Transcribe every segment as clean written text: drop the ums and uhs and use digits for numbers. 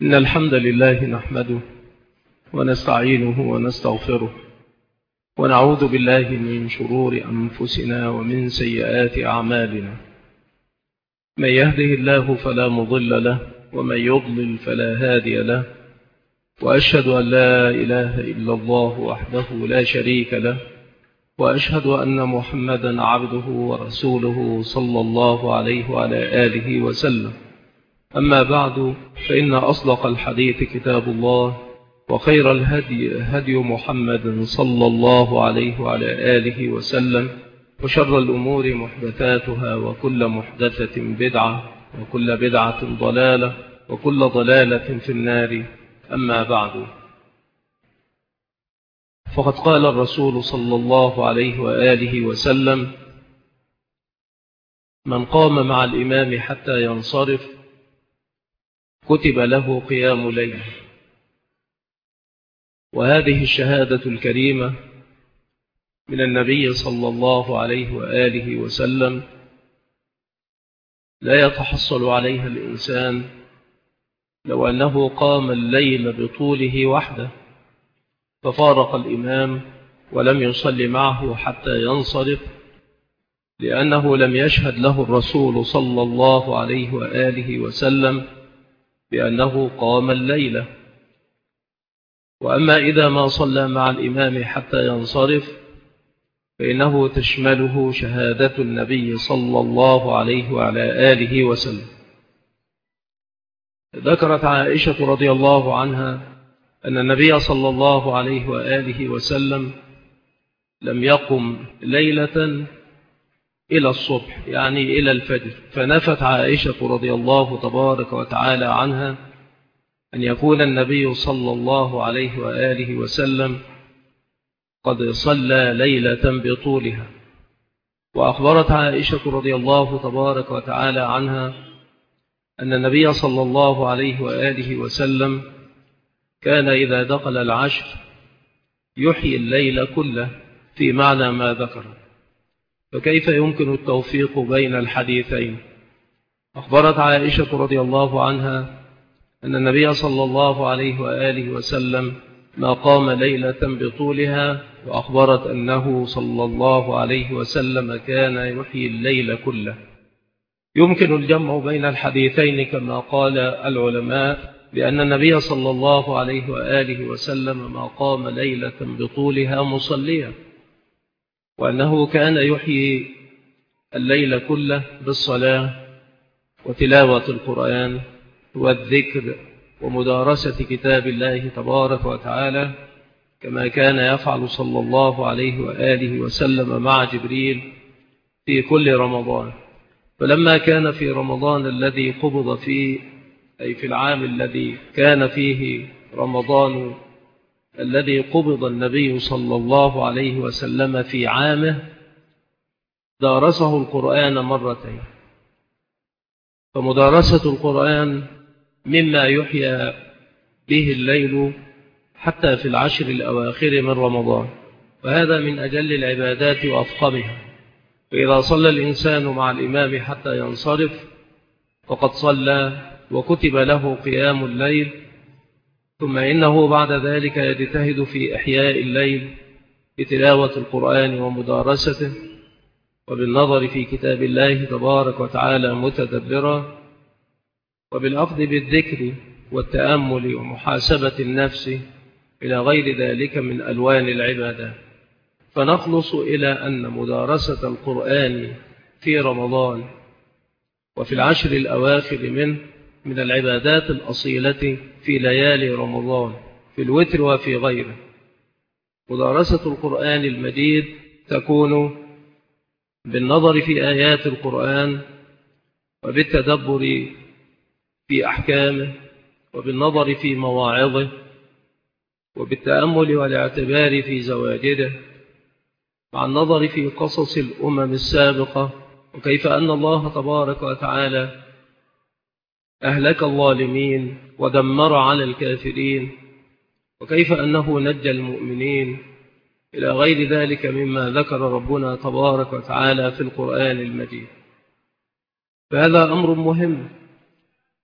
إن الحمد لله نحمده ونستعينه ونستغفره ونعوذ بالله من شرور أنفسنا ومن سيئات أعمالنا. من يهده الله فلا مضل له ومن يضلل فلا هادي له، وأشهد أن لا إله إلا الله وحده لا شريك له، وأشهد أن محمدا عبده ورسوله صلى الله عليه وعلى آله وسلم. أما بعد، فإن أصدق الحديث كتاب الله، وخير الهدي هدي محمد صلى الله عليه وعلى آله وسلم، وشر الأمور محدثاتها، وكل محدثة بدعة، وكل بدعة ضلالة، وكل ضلالة في النار. أما بعد، فقد قال الرسول صلى الله عليه وآله وسلم: من قام مع الإمام حتى ينصرف كتب له قيام ليل. وهذه الشهادة الكريمة من النبي صلى الله عليه وآله وسلم لا يتحصل عليها الإنسان لو أنه قام الليل بطوله وحده ففارق الإمام ولم يصلي معه حتى ينصرف، لأنه لم يشهد له الرسول صلى الله عليه وآله وسلم بأنه قام الليلة. وأما إذا ما صلى مع الإمام حتى ينصرف فإنه تشمله شهادة النبي صلى الله عليه وعلى آله وسلم. ذكرت عائشة رضي الله عنها أن النبي صلى الله عليه وآله وسلم لم يقم ليلة إلى الصبح، يعني إلى الفجر، فنفت عائشة رضي الله تبارك وتعالى عنها أن يكون النبي صلى الله عليه وآله وسلم قد صلى ليلة بطولها. وأخبرت عائشة رضي الله تبارك وتعالى عنها أن النبي صلى الله عليه وآله وسلم كان إذا دخل العشر يحيي الليل كله، في معنى ما ذكر. فكيف يمكن التوفيق بين الحديثين؟ أخبرت عائشة رضي الله عنها أن النبي صلى الله عليه وآله وسلم ما قام ليلة بطولها، وأخبرت أنه صلى الله عليه وسلم كان يحيي الليل كله. يمكن الجمع بين الحديثين كما قال العلماء، لأن النبي صلى الله عليه وآله وسلم ما قام ليلة بطولها مصليا، وأنه كان يحيي الليل كله بالصلاة وتلاوة القرآن والذكر ومدارسة كتاب الله تبارك وتعالى، كما كان يفعل صلى الله عليه وآله وسلم مع جبريل في كل رمضان. فلما كان في رمضان الذي قبض فيه، أي في العام الذي كان فيه رمضان الذي قبض النبي صلى الله عليه وسلم في عامه، دارسه القرآن مرتين. فمدارسة القرآن مما يحيى به الليل حتى في العشر الأواخر من رمضان، وهذا من أجل العبادات وأفقمها. فإذا صلى الإنسان مع الإمام حتى ينصرف فقد صلى وكتب له قيام الليل، ثم إنه بعد ذلك يجتهد في إحياء الليل بتلاوة القرآن ومدارسته، وبالنظر في كتاب الله تبارك وتعالى متدبرا، وبالأخذ بالذكر والتأمل ومحاسبة النفس إلى غير ذلك من ألوان العبادة. فنخلص إلى أن مدارسة القرآن في رمضان وفي العشر الأواخر من العبادات الأصيلة في ليالي رمضان، في الوتر وفي غيره. مدارسة القرآن المجيد تكون بالنظر في آيات القرآن وبالتدبر في أحكامه وبالنظر في مواعظه وبالتأمل والاعتبار في زواجره، مع النظر في قصص الأمم السابقة، وكيف أن الله تبارك وتعالى أهلك الظالمين ودمر على الكافرين، وكيف أنه نجى المؤمنين، إلى غير ذلك مما ذكر ربنا تبارك وتعالى في القرآن المجيد. فهذا أمر مهم،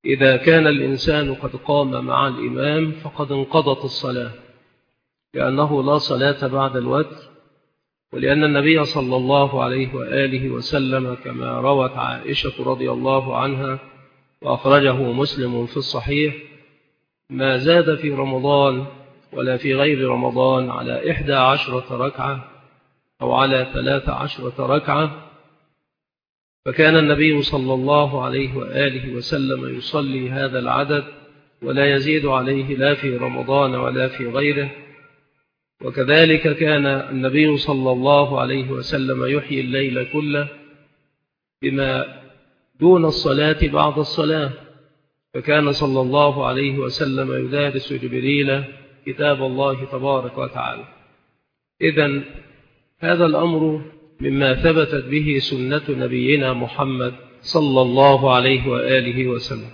إذا كان الإنسان قد قام مع الإمام فقد انقضت الصلاة، لأنه لا صلاة بعد الوتر، ولأن النبي صلى الله عليه وآله وسلم كما روت عائشة رضي الله عنها وأخرجه مسلم في الصحيح ما زاد في رمضان ولا في غير رمضان على 11 ركعة أو على 13 ركعة، فكان النبي صلى الله عليه وآله وسلم يصلي هذا العدد ولا يزيد عليه لا في رمضان ولا في غيره. وكذلك كان النبي صلى الله عليه وسلم يحيي الليل كله بما دون الصلاة بعد الصلاة، فكان صلى الله عليه وسلم يدارس جبريل كتاب الله تبارك وتعالى. إذن هذا الأمر مما ثبتت به سنة نبينا محمد صلى الله عليه وآله وسلم.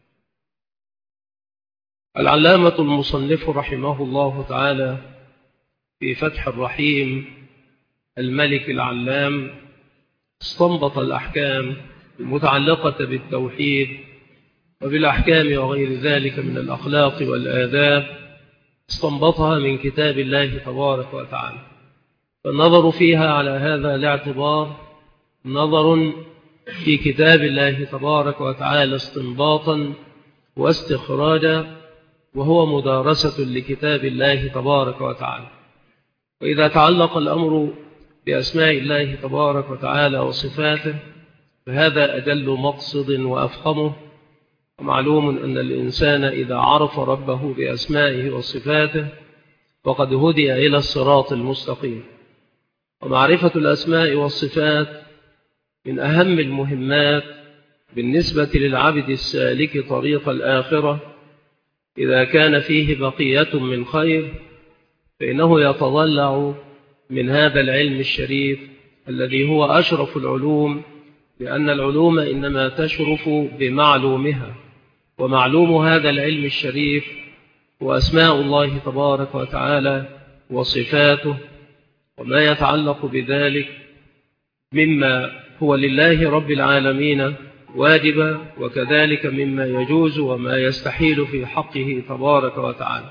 العلامة المصنف رحمه الله تعالى في فتح الرحيم الملك العلام استنبط الأحكام المتعلقة بالتوحيد وبالأحكام وغير ذلك من الأخلاق والآداب، استنبطها من كتاب الله تبارك وتعالى. فالنظر فيها على هذا الاعتبار نظر في كتاب الله تبارك وتعالى استنباطا واستخراجا، وهو مدارسة لكتاب الله تبارك وتعالى. وإذا تعلق الأمر بأسماء الله تبارك وتعالى وصفاته فهذا أجل مقصد وأفخمه. ومعلوم أن الإنسان إذا عرف ربه بأسمائه وصفاته فقد هدي إلى الصراط المستقيم. ومعرفة الأسماء والصفات من أهم المهمات بالنسبة للعبد السالك طريق الآخرة. إذا كان فيه بقية من خير فإنه يتضلع من هذا العلم الشريف الذي هو أشرف العلوم، لأن العلوم إنما تشرف بمعلومها، ومعلوم هذا العلم الشريف وأسماء الله تبارك وتعالى وصفاته وما يتعلق بذلك مما هو لله رب العالمين واجبا، وكذلك مما يجوز وما يستحيل في حقه تبارك وتعالى.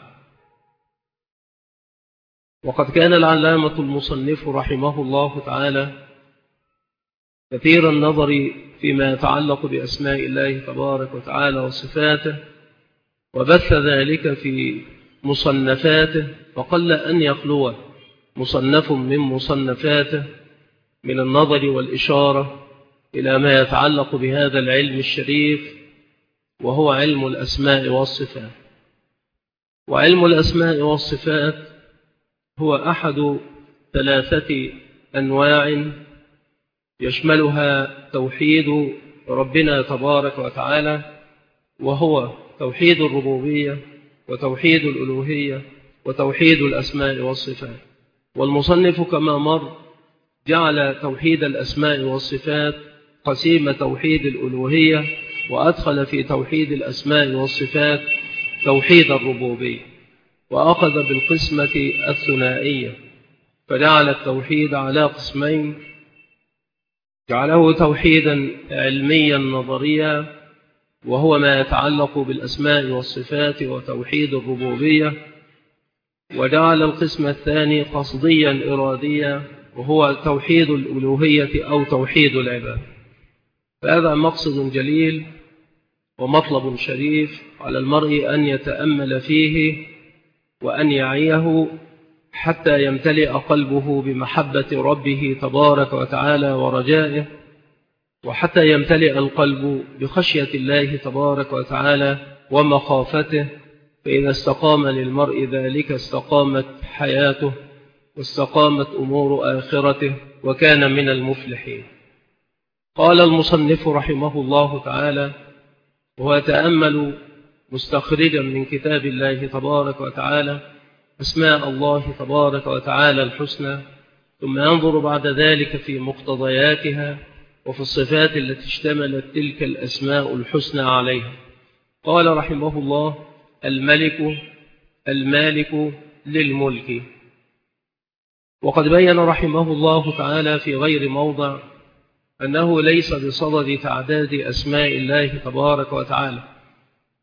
وقد كان العلامة المصنف رحمه الله تعالى كثير النظر فيما يتعلق بأسماء الله تبارك وتعالى وصفاته، وبث ذلك في مصنفاته، فقل أن يخلو مصنف من مصنفاته من النظر والإشارة إلى ما يتعلق بهذا العلم الشريف، وهو علم الأسماء والصفات. وعلم الأسماء والصفات هو أحد 3 أنواع يشملها توحيد ربنا تبارك وتعالى، وهو توحيد الربوبية وتوحيد الألوهية وتوحيد الأسماء والصفات. والمصنف كما مر جعل توحيد الأسماء والصفات قسيم توحيد الألوهية، وأدخل في توحيد الأسماء والصفات توحيد الربوبية، وأخذ بالقسمة الثنائية فجعل التوحيد على قسمين: جعله توحيدا علميا نظريا وهو ما يتعلق بالأسماء والصفات وتوحيد الربوبية، وجعل القسم الثاني قصديا إراديا وهو توحيد الألوهية أو توحيد العباد. فهذا مقصد جليل ومطلب شريف على المرء أن يتأمل فيه وأن يعيه حتى يمتلئ قلبه بمحبة ربه تبارك وتعالى ورجائه، وحتى يمتلئ القلب بخشية الله تبارك وتعالى ومخافته. فإذا استقام للمرء ذلك استقامت حياته واستقامت أمور آخرته وكان من المفلحين. قال المصنف رحمه الله تعالى وهو يتأمل مستخرجا من كتاب الله تبارك وتعالى أسماء الله تبارك وتعالى الحسنى، ثم ينظر بعد ذلك في مقتضياتها وفي الصفات التي اشتملت تلك الأسماء الحسنى عليها. قال رحمه الله: المالك للملك. وقد بين رحمه الله تعالى في غير موضع أنه ليس بصدد تعداد أسماء الله تبارك وتعالى،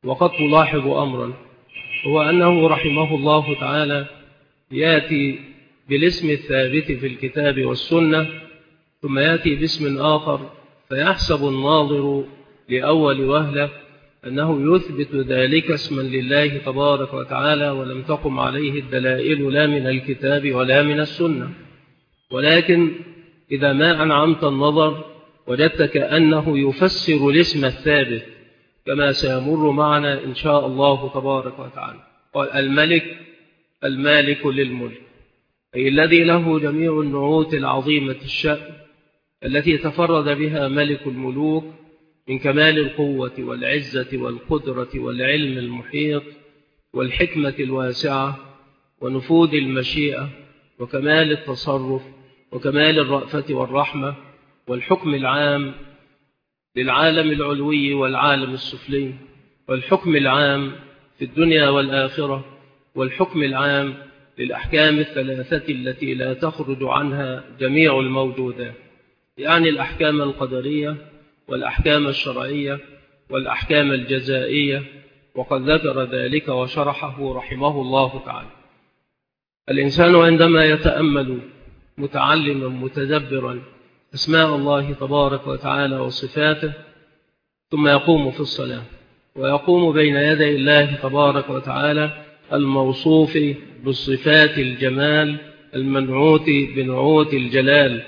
وقد تلاحظ أمرا، هو أنه رحمه الله تعالى يأتي بالاسم الثابت في الكتاب والسنة، ثم يأتي باسم آخر فيحسب الناظر لأول وهلة أنه يثبت ذلك اسما لله تبارك وتعالى، ولم تقم عليه الدلائل لا من الكتاب ولا من السنة. ولكن إذا ما أنعمت النظر وجدت كأنه يفسر الاسم الثابت كما سيمر معنا إن شاء الله تبارك وتعالى. قال الملك المالك للملك، أي الذي له جميع النعوت العظيمة الشأن التي تفرد بها ملك الملوك من كمال القوة والعزة والقدرة والعلم المحيط والحكمة الواسعة ونفوذ المشيئة وكمال التصرف وكمال الرأفة والرحمة والحكم العام للعالم العلوي والعالم السفلي، والحكم العام في الدنيا والآخرة، والحكم العام للأحكام الثلاثة التي لا تخرج عنها جميع الموجودات، يعني الأحكام القدرية والأحكام الشرعية والأحكام الجزائية، وقد ذكر ذلك وشرحه رحمه الله تعالى. الإنسان عندما يتأمل متعلما متدبرا أسماء الله تبارك وتعالى وصفاته، ثم يقوم في الصلاة ويقوم بين يدي الله تبارك وتعالى الموصوف بالصفات الجمال المنعوت بنعوت الجلال،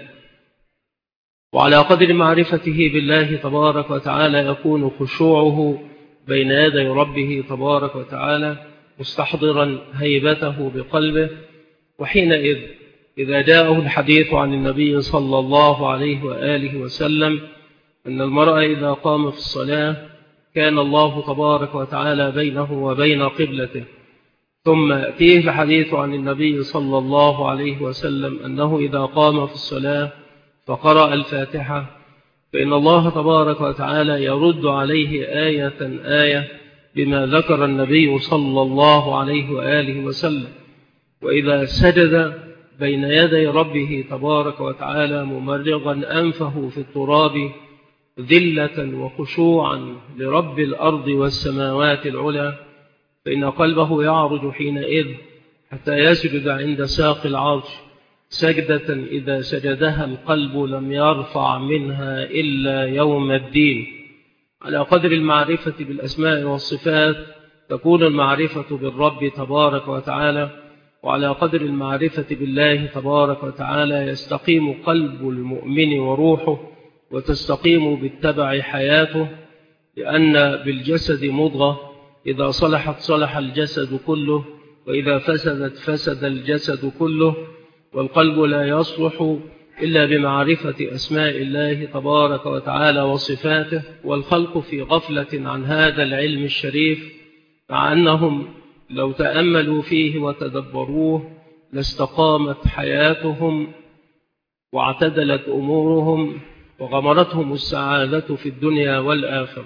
وعلى قدر معرفته بالله تبارك وتعالى يكون خشوعه بين يدي ربه تبارك وتعالى مستحضرا هيبته بقلبه. وحينئذ إذا جاءه الحديث عن النبي صلى الله عليه وآله وسلم أن المرء إذا قام في الصلاة كان الله تبارك وتعالى بينه وبين قبلته، ثم يأتيه الحديث عن النبي صلى الله عليه وسلم أنه إذا قام في الصلاة فقرأ الفاتحة، فإن الله تبارك وتعالى يرد عليه آية بما ذكر النبي صلى الله عليه وآله وسلم. وإذا سجد بين يدي ربه تبارك وتعالى ممرغا أنفه في التراب ذلة وخشوعا لرب الأرض والسماوات العلى، فإن قلبه يعرج حينئذ حتى يسجد عند ساق العرش سجدة إذا سجدها القلب لم يرفع منها إلا يوم الدين. على قدر المعرفة بالأسماء والصفات تكون المعرفة بالرب تبارك وتعالى، وعلى قدر المعرفة بالله تبارك وتعالى يستقيم قلب المؤمن وروحه، وتستقيم بالتبع حياته، لأن بالجسد مضغة إذا صلحت صلح الجسد كله، وإذا فسدت فسد الجسد كله، والقلب لا يصلح إلا بمعرفة أسماء الله تبارك وتعالى وصفاته، والخلق في غفلة عن هذا العلم الشريف، مع أنهم لو تأملوا فيه وتدبروه لاستقامت حياتهم واعتدلت أمورهم وغمرتهم السعادة في الدنيا والآخرة.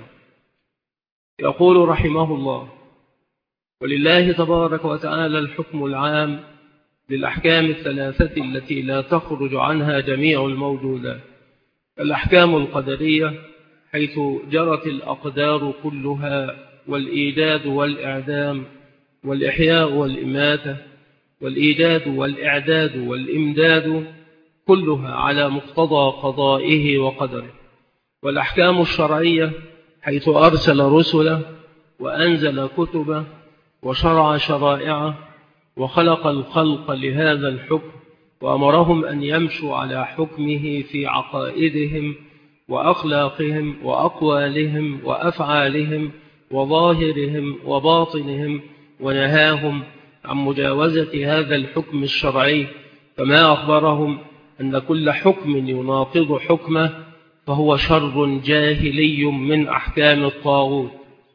يقول رحمه الله: ولله تبارك وتعالى الحكم العام للأحكام الثلاثة التي لا تخرج عنها جميع الموجودات. الأحكام القدرية حيث جرت الأقدار كلها، والإيجاد والإعدام والإحياء والإماتة والإيجاد والإعداد والإمداد كلها على مقتضى قضائه وقدره. والأحكام الشرعية حيث أرسل رسله وأنزل كتبه وشرع شرائعه وخلق الخلق لهذا الحكم، وأمرهم أن يمشوا على حكمه في عقائدهم وأخلاقهم وأقوالهم وأفعالهم وظاهرهم وباطنهم، ونهاهم عن مجاوزة هذا الحكم الشرعي، كما أخبرهم أن كل حكم يناقض حكمه فهو شر جاهلي من أحكام الطاغوت.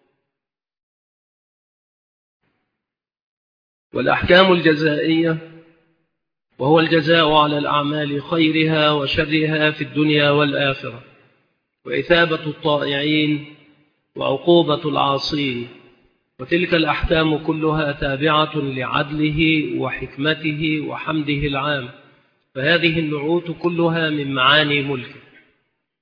والأحكام الجزائية وهو الجزاء على الأعمال خيرها وشرها في الدنيا والآخرة، وإثابة الطائعين وعقوبة العاصين، وتلك الأحكام كلها تابعة لعدله وحكمته وحمده العام، فهذه النعوت كلها من معاني ملكه.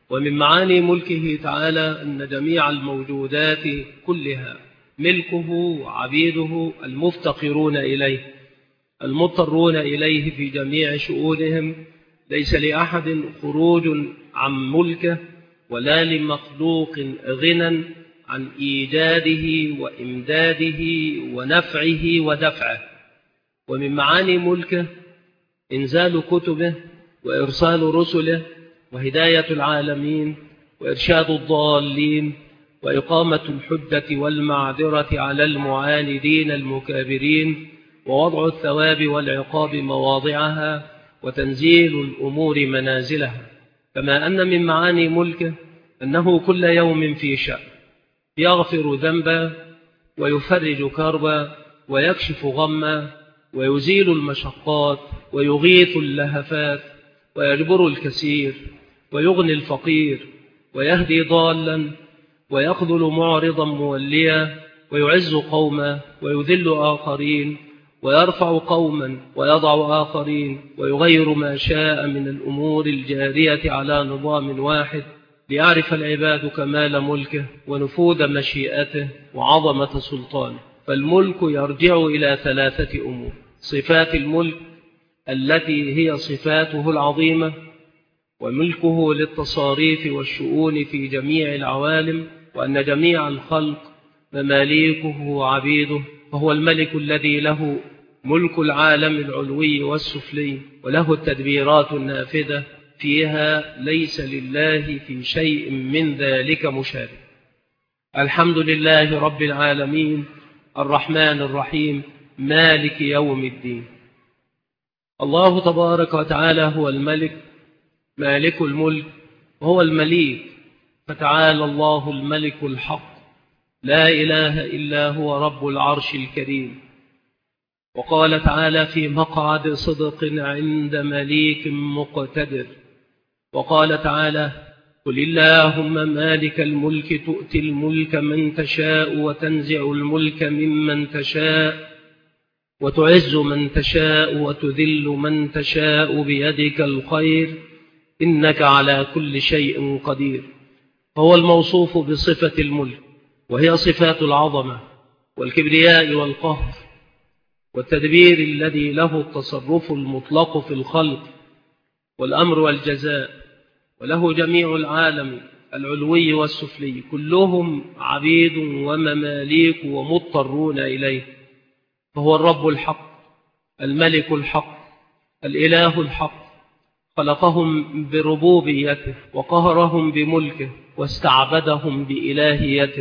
ومن معاني ملكه تعالى أن جميع الموجودات كلها ملكه عبيده المفتقرون إليه المضطرون إليه في جميع شؤونهم. ليس لأحد خروج عن ملكه ولا لمخلوق غنى عن إيجاده وإمداده ونفعه ودفعه. ومن معاني ملكه إنزال كتبه وإرسال رسله وهداية العالمين وإرشاد الضالين وإقامة الحجة والمعذرة على المعاندين المكابرين ووضع الثواب والعقاب مواضعها وتنزيل الأمور منازلها. كما أن من معاني ملكه أنه كل يوم في شأن، يغفر ذنبا ويفرج كربا ويكشف غما ويزيل المشقات ويغيث اللهفات ويجبر الكثير ويغني الفقير ويهدي ضالا ويخذل معرضا موليا ويعز قوما ويذل آخرين ويرفع قوما ويضع آخرين ويغير ما شاء من الأمور الجارية على نظام واحد ليعرف العباد كمال ملكه ونفوذ مشيئته وعظمة سلطانه. فالملك يرجع إلى ثلاثة أمور: صفات الملك التي هي صفاته العظيمة، وملكه للتصاريف والشؤون في جميع العوالم، وأن جميع الخلق مماليكه وعبيده، فهو الملك الذي له ملك العالم العلوي والسفلي وله التدبيرات النافذة فيها، ليس لله في شيء من ذلك مشارك. الحمد لله رب العالمين الرحمن الرحيم مالك يوم الدين. الله تبارك وتعالى هو الملك مالك الملك وهو المليك، فتعالى الله الملك الحق لا إله إلا هو رب العرش الكريم. وقال تعالى في مقعد صدق عند مليك مقتدر. وقال تعالى: قل اللهم مالك الملك تؤتي الملك من تشاء وتنزع الملك ممن تشاء وتعز من تشاء وتذل من تشاء بيدك الخير إنك على كل شيء قدير. هو الموصوف بصفة الملك، وهي صفات العظمة والكبرياء والقهر والتدبير الذي له التصرف المطلق في الخلق والأمر والجزاء، وله جميع العالم العلوي والسفلي كلهم عبيد ومماليك ومضطرون إليه. فهو الرب الحق الملك الحق الإله الحق، خلقهم بربوبيته وقهرهم بملكه واستعبدهم بإلهيته.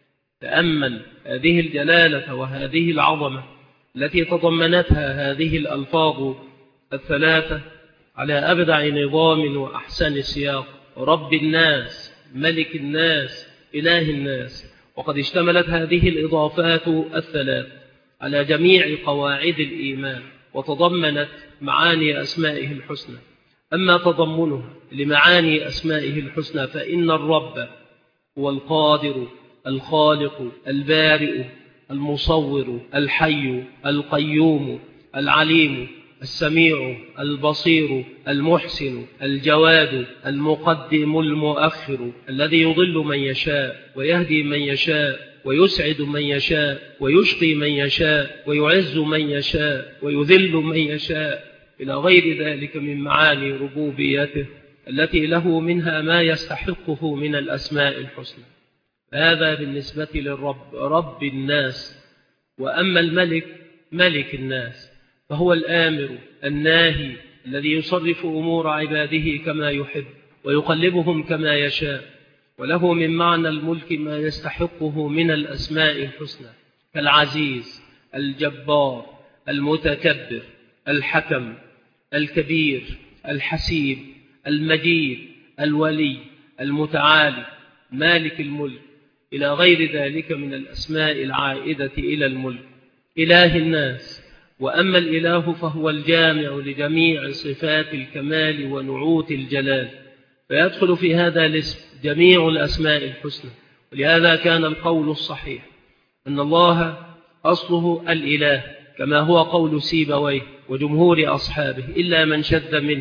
تأمل هذه الجلالة وهذه العظمة التي تضمنتها هذه الألفاظ الثلاثة على أبدع نظام وأحسن سياق: رب الناس ملك الناس إله الناس. وقد اشتملت هذه الإضافات الثلاث على جميع قواعد الإيمان وتضمنت معاني أسمائه الحسنى. أما تضمنها لمعاني أسمائه الحسنى فإن الرب هو القادر الخالق البارئ المصور الحي القيوم العليم السميع البصير المحسن الجواد المقدم المؤخر، الذي يضل من يشاء ويهدي من يشاء ويسعد من يشاء ويشقي من يشاء ويعز من يشاء ويذل من يشاء، إلى غير ذلك من معاني ربوبيته التي له منها ما يستحقه من الأسماء الحسنى. هذا بالنسبة للرب رب الناس. وأما الملك ملك الناس فهو الآمر الناهي الذي يصرف أمور عباده كما يحب ويقلبهم كما يشاء، وله من معنى الملك ما يستحقه من الأسماء الحسنى كالعزيز الجبار المتكبر الحكم الكبير الحسيب المجيد الولي المتعالي مالك الملك، إلى غير ذلك من الأسماء العائدة إلى الملك. إله الناس. وأما الإله فهو الجامع لجميع صفات الكمال ونعوت الجلال، فيدخل في هذا الاسم جميع الأسماء الحسنى. ولهذا كان القول الصحيح أن الله أصله الإله، كما هو قول سيبويه وجمهور أصحابه إلا من شذ منهم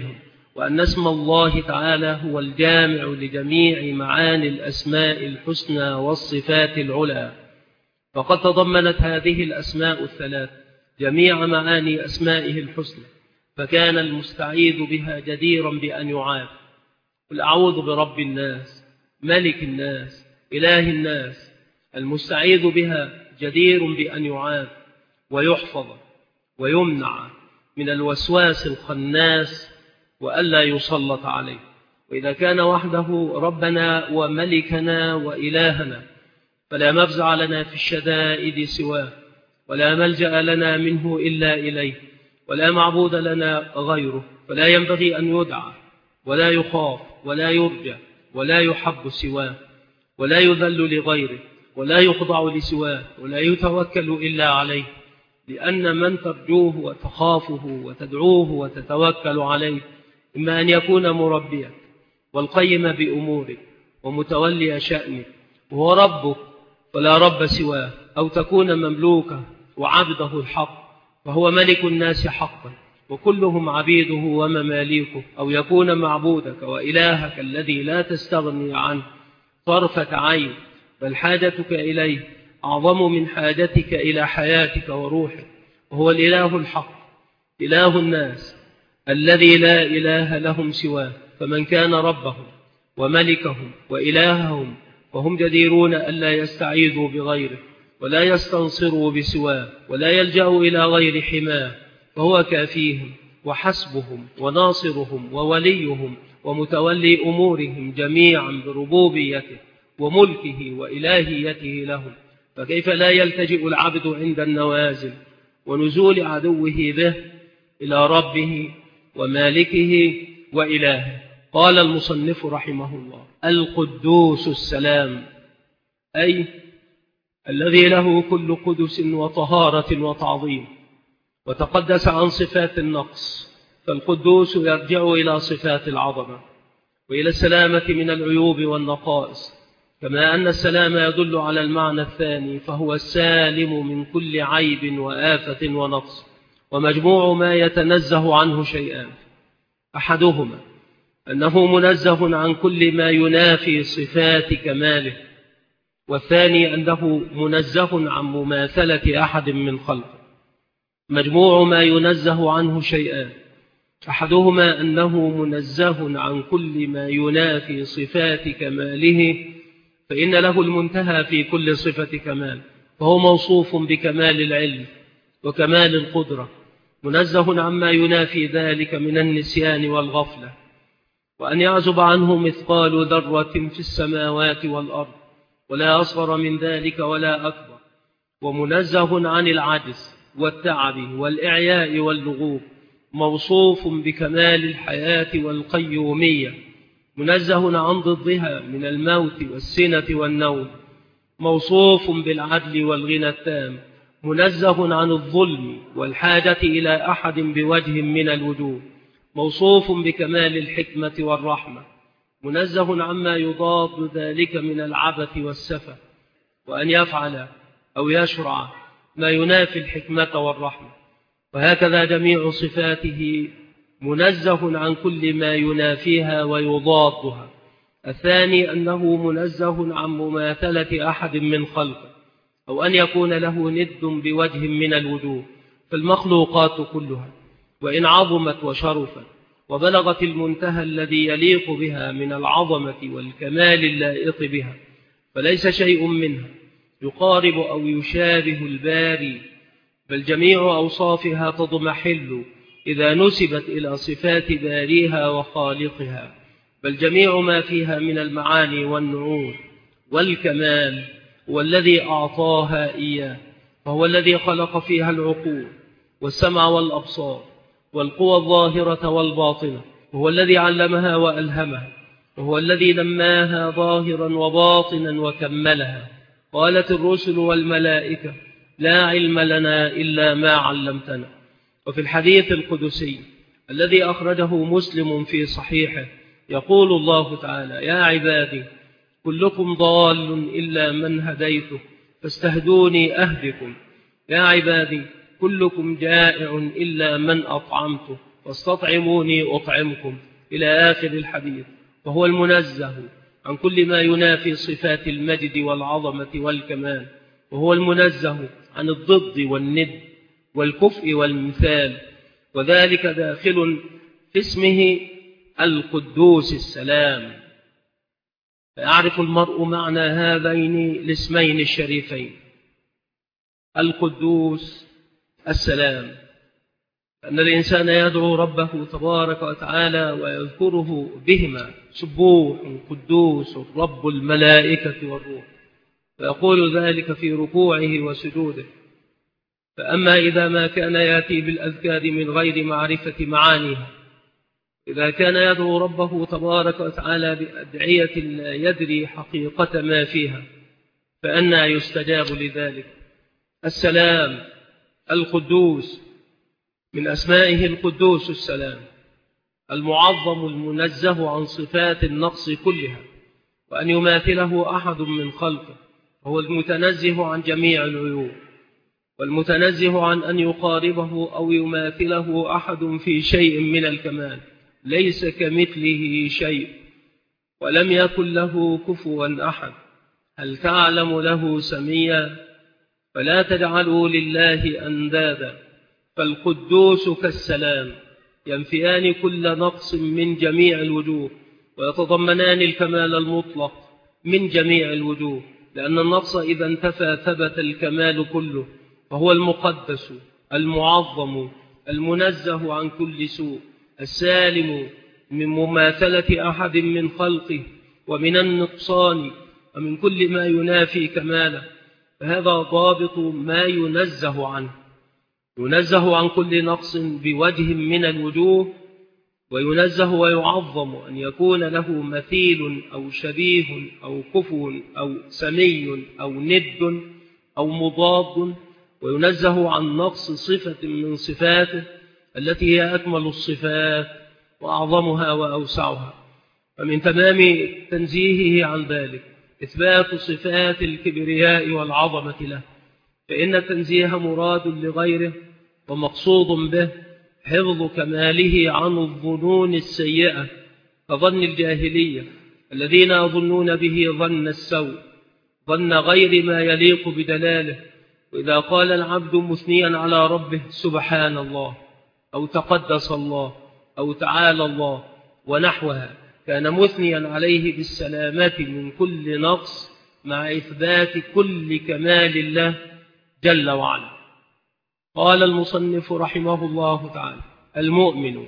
وأن اسم الله تعالى هو الجامع لجميع معاني الأسماء الحسنى والصفات العلى، فقد تضمنت هذه الأسماء الثلاث جميع معاني أسمائه الحسنى، فكان المستعيذ بها جديرا بأن يعاذ. قل أعوذ برب الناس ملك الناس إله الناس. المستعيذ بها جدير بأن يعاذ ويحفظ ويمنع من الوسواس الخناس وألا يسلط عليه. وإذا كان وحده ربنا وملكنا وإلهنا فلا مفزع لنا في الشدائد سواه، ولا ملجأ لنا منه إلا إليه، ولا معبود لنا غيره، فلا ينبغي أن يدعى ولا يخاف ولا يرجى ولا يحب سواه، ولا يذل لغيره ولا يخضع لسواه، ولا يتوكل إلا عليه، لأن من ترجوه وتخافه وتدعوه وتتوكل عليه إما أن يكون مربيا والقيم بأمورك ومتولي شأنك وهو ربك فلا رب سواه، أو تكون مملوكا وعبده الحق فهو ملك الناس حقا وكلهم عبيده ومماليكه، أو يكون معبودك وإلهك الذي لا تستغني عنه طرفة عين، بل حاجتك إليه أعظم من حاجتك إلى حياتك وروحك، وهو الإله الحق إله الناس الذي لا إله لهم سواه. فمن كان ربهم وملكهم وإلههم فهم جديرون ألا يستعيذوا بغيره ولا يستنصروا بسواه ولا يلجأوا إلى غير حماه، فهو كافيهم وحسبهم وناصرهم ووليهم ومتولي أمورهم جميعا بربوبيته وملكه وإلهيته لهم. فكيف لا يلتجئ العبد عند النوازل ونزول عدوه به إلى ربه ومالكه وإلهه؟ قال المصنف رحمه الله: القدوس السلام، أي الذي له كل قدس وطهارة وتعظيم، وتقدس عن صفات النقص، فالقدوس يرجع إلى صفات العظمة وإلى السلامة من العيوب والنقائص، كما أن السلام يدل على المعنى الثاني، فهو السالم من كل عيب وآفة ونقص، ومجموع ما يتنزه عنه شيئان: أحدهما أنه منزه عن كل ما ينافي صفات كماله، والثاني أنه منزه عن مماثلة أحد من خلقه. مجموع ما ينزه عنه شيئان: أحدهما أنه منزه عن كل ما ينافي صفات كماله، فإن له المنتهى في كل صفة كمال، فهو موصوف بكمال العلم وكمال القدرة، منزه عما ينافي ذلك من النسيان والغفلة، وأن يعزب عنه مثقال ذرة في السماوات والأرض، ولا أصغر من ذلك ولا أكبر، ومنزه عن العجز والتعب والإعياء واللغوب، موصوف بكمال الحياة والقيومية، منزه عن ضدها من الموت والسنة والنوم، موصوف بالعدل والغنى التام، منزه عن الظلم والحاجة إلى أحد بوجه من الوجوه، موصوف بكمال الحكمة والرحمة، منزه عما يضاد ذلك من العبث والسفة، وأن يفعل أو يشرع ما ينافي الحكمة والرحمة. وهكذا جميع صفاته منزه عن كل ما ينافيها ويضادها. الثاني أنه منزه عن مماثلة أحد من خلقه، أو أن يكون له ند بوجه من الوجوه، فالمخلوقات كلها وإن عظمت وشرفت وبلغت المنتهى الذي يليق بها من العظمة والكمال اللائق بها، فليس شيء منها يقارب أو يشابه الباري، بل جميع أوصافها تضمحل إذا نسبت إلى صفات باريها وخالقها، بل جميع ما فيها من المعاني والنعوت والكمال هو الذي أعطاها إياه، فهو الذي خلق فيها العقول والسمع والأبصار والقوى الظاهرة والباطنة، وهو الذي علمها وألهمها، وهو الذي نماها ظاهرا وباطنا وكملها. قالت الرسل والملائكة: لا علم لنا إلا ما علمتنا. وفي الحديث القدسي الذي أخرجه مسلم في صحيحه يقول الله تعالى: يا عبادي كلكم ضال إلا من هديته فاستهدوني أهدكم، يا عبادي كلكم جائع إلا من أطعمته فاستطعموني أطعمكم، إلى آخر الحديث. وهو المنزه عن كل ما ينافي صفات المجد والعظمة والكمال، وهو المنزه عن الضد والند والكفء والمثال، وذلك داخل في اسمه القدوس السلام. فيعرف المرء معنى هذين الاسمين الشريفين القدوس السلام، أن الإنسان يدعو ربه تبارك وتعالى ويذكره بهما: سبوح قدوس رب الملائكة والروح، فيقول ذلك في ركوعه وسجوده. فأما إذا ما كان يأتي بالأذكار من غير معرفة معانيها، إذا كان يدعو ربه تبارك وتعالى بأدعية لا يدري حقيقة ما فيها، فأنى يستجاب لذلك. السلام القدوس من أسمائه القدوس السلام، المعظم المنزه عن صفات النقص كلها وأن يماثله أحد من خلقه، وهو المتنزه عن جميع العيوب، والمتنزه عن أن يقاربه أو يماثله أحد في شيء من الكمال، ليس كمثله شيء ولم يكن له كفوا أحد. هل تعلم له سميا؟ فلا تجعلوا لله أندادا. فالقدوس كالسلام ينفيان كل نقص من جميع الوجوه، ويتضمنان الكمال المطلق من جميع الوجوه، لأن النقص إذا انتفى ثبت الكمال كله، فهو المقدس المعظم المنزه عن كل سوء، السالم من مماثلة أحد من خلقه ومن النقصان ومن كل ما ينافي كماله. فهذا ضابط ما ينزه عنه، ينزه عن كل نقص بوجه من الوجوه، وينزه ويعظم أن يكون له مثيل أو شبيه أو كفو أو سمي أو ند أو مضاد، وينزه عن نقص صفة من صفاته التي هي أكمل الصفات وأعظمها وأوسعها. فمن تمام تنزيهه عن ذلك إثبات صفات الكبرياء والعظمة له، فإن التنزيه مراد لغيره ومقصود به حفظ كماله عن الظنون السيئة كظن الجاهلية الذين يظنون به ظن السوء، ظن غير ما يليق بدلاله. وإذا قال العبد مثنيا على ربه سبحان الله أو تقدس الله أو تعالى الله ونحوها، كان مثنيا عليه بالسلامة من كل نقص مع إثبات كل كمال الله جل وعلا. قال المصنف رحمه الله تعالى: المؤمن.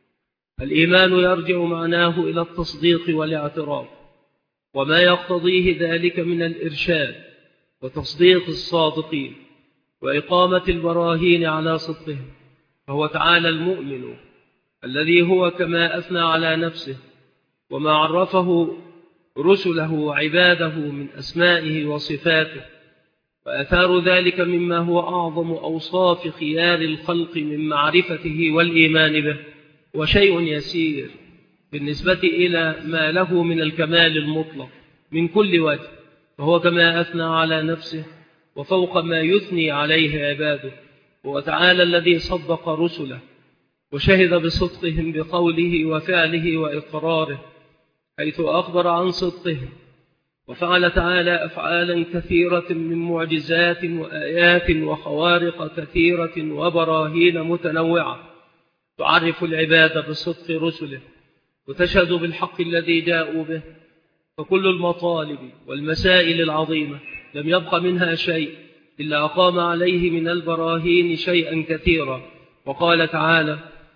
الإيمان يرجع معناه إلى التصديق والاعتراف وما يقتضيه ذلك من الإرشاد وتصديق الصادقين وإقامة البراهين على صدقهم. فهو تعالى المؤمن الذي هو كما أثنى على نفسه وما عرفه رسله وعباده من أسمائه وصفاته، وأثار ذلك مما هو أعظم أوصاف خيار الخلق من معرفته والإيمان به، وشيء يسير بالنسبة إلى ما له من الكمال المطلق من كل وجه. فهو كما أثنى على نفسه وفوق ما يثني عليه عباده. هو تعالى الذي صدق رسله وشهد بصدقهم بقوله وفعله وإقراره، حيث أخبر عن صدقهم، وفعل تعالى أفعالا كثيرة من معجزات وآيات وخوارق كثيرة وبراهين متنوعة تعرف العباد بصدق رسله وتشهد بالحق الذي جاءوا به. فكل المطالب والمسائل العظيمة لم يبق منها شيء إلا أقام عليه من البراهين شيئا كثيرا. وقال تعالى: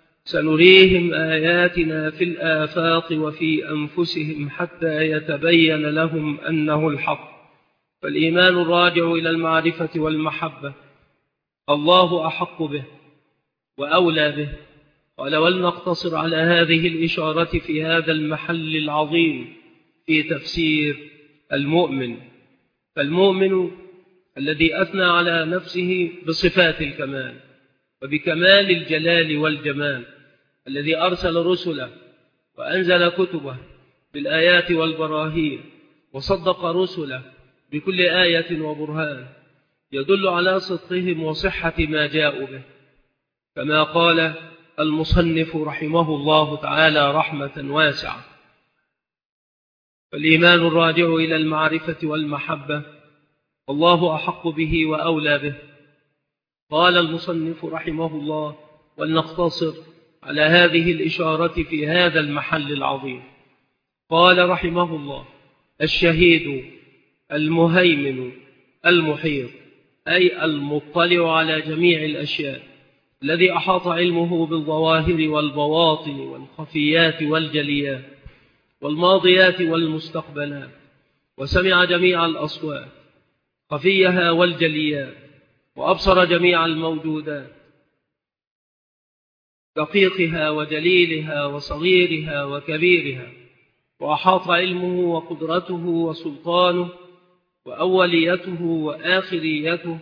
سنريهم آياتنا في الآفاق وفي أنفسهم حتى يتبين لهم أنه الحق. فالإيمان الراجع إلى المعرفة والمحبة الله أحق به وأولى به. قال: ولنقتصر على هذه الإشارة في هذا المحل العظيم في تفسير المؤمن. فالمؤمن الذي أثنى على نفسه بصفات الكمال وبكمال الجلال والجمال، الذي أرسل رسله وأنزل كتبه بالآيات والبراهين وصدق رسله بكل آية وبرهان يدل على صدقهم وصحة ما جاءوا به، كما قال: المصنف رحمه الله تعالى رحمة واسعة. فالإيمان الراجع إلى المعرفة والمحبة الله أحق به وأولى به. قال المصنف رحمه الله: ولنقتصر على هذه الإشارة في هذا المحل العظيم. قال رحمه الله: الشهيد المهيمن المحيط، أي المطلع على جميع الأشياء، الذي أحاط علمه بالظواهر والبواطن والخفيات والجليات والماضيات والمستقبلات، وسمع جميع الأصوات خفيها والجليات، وأبصر جميع الموجودات دقيقها وجليلها وصغيرها وكبيرها، وأحاط علمه وقدرته وسلطانه وأوليته وآخريته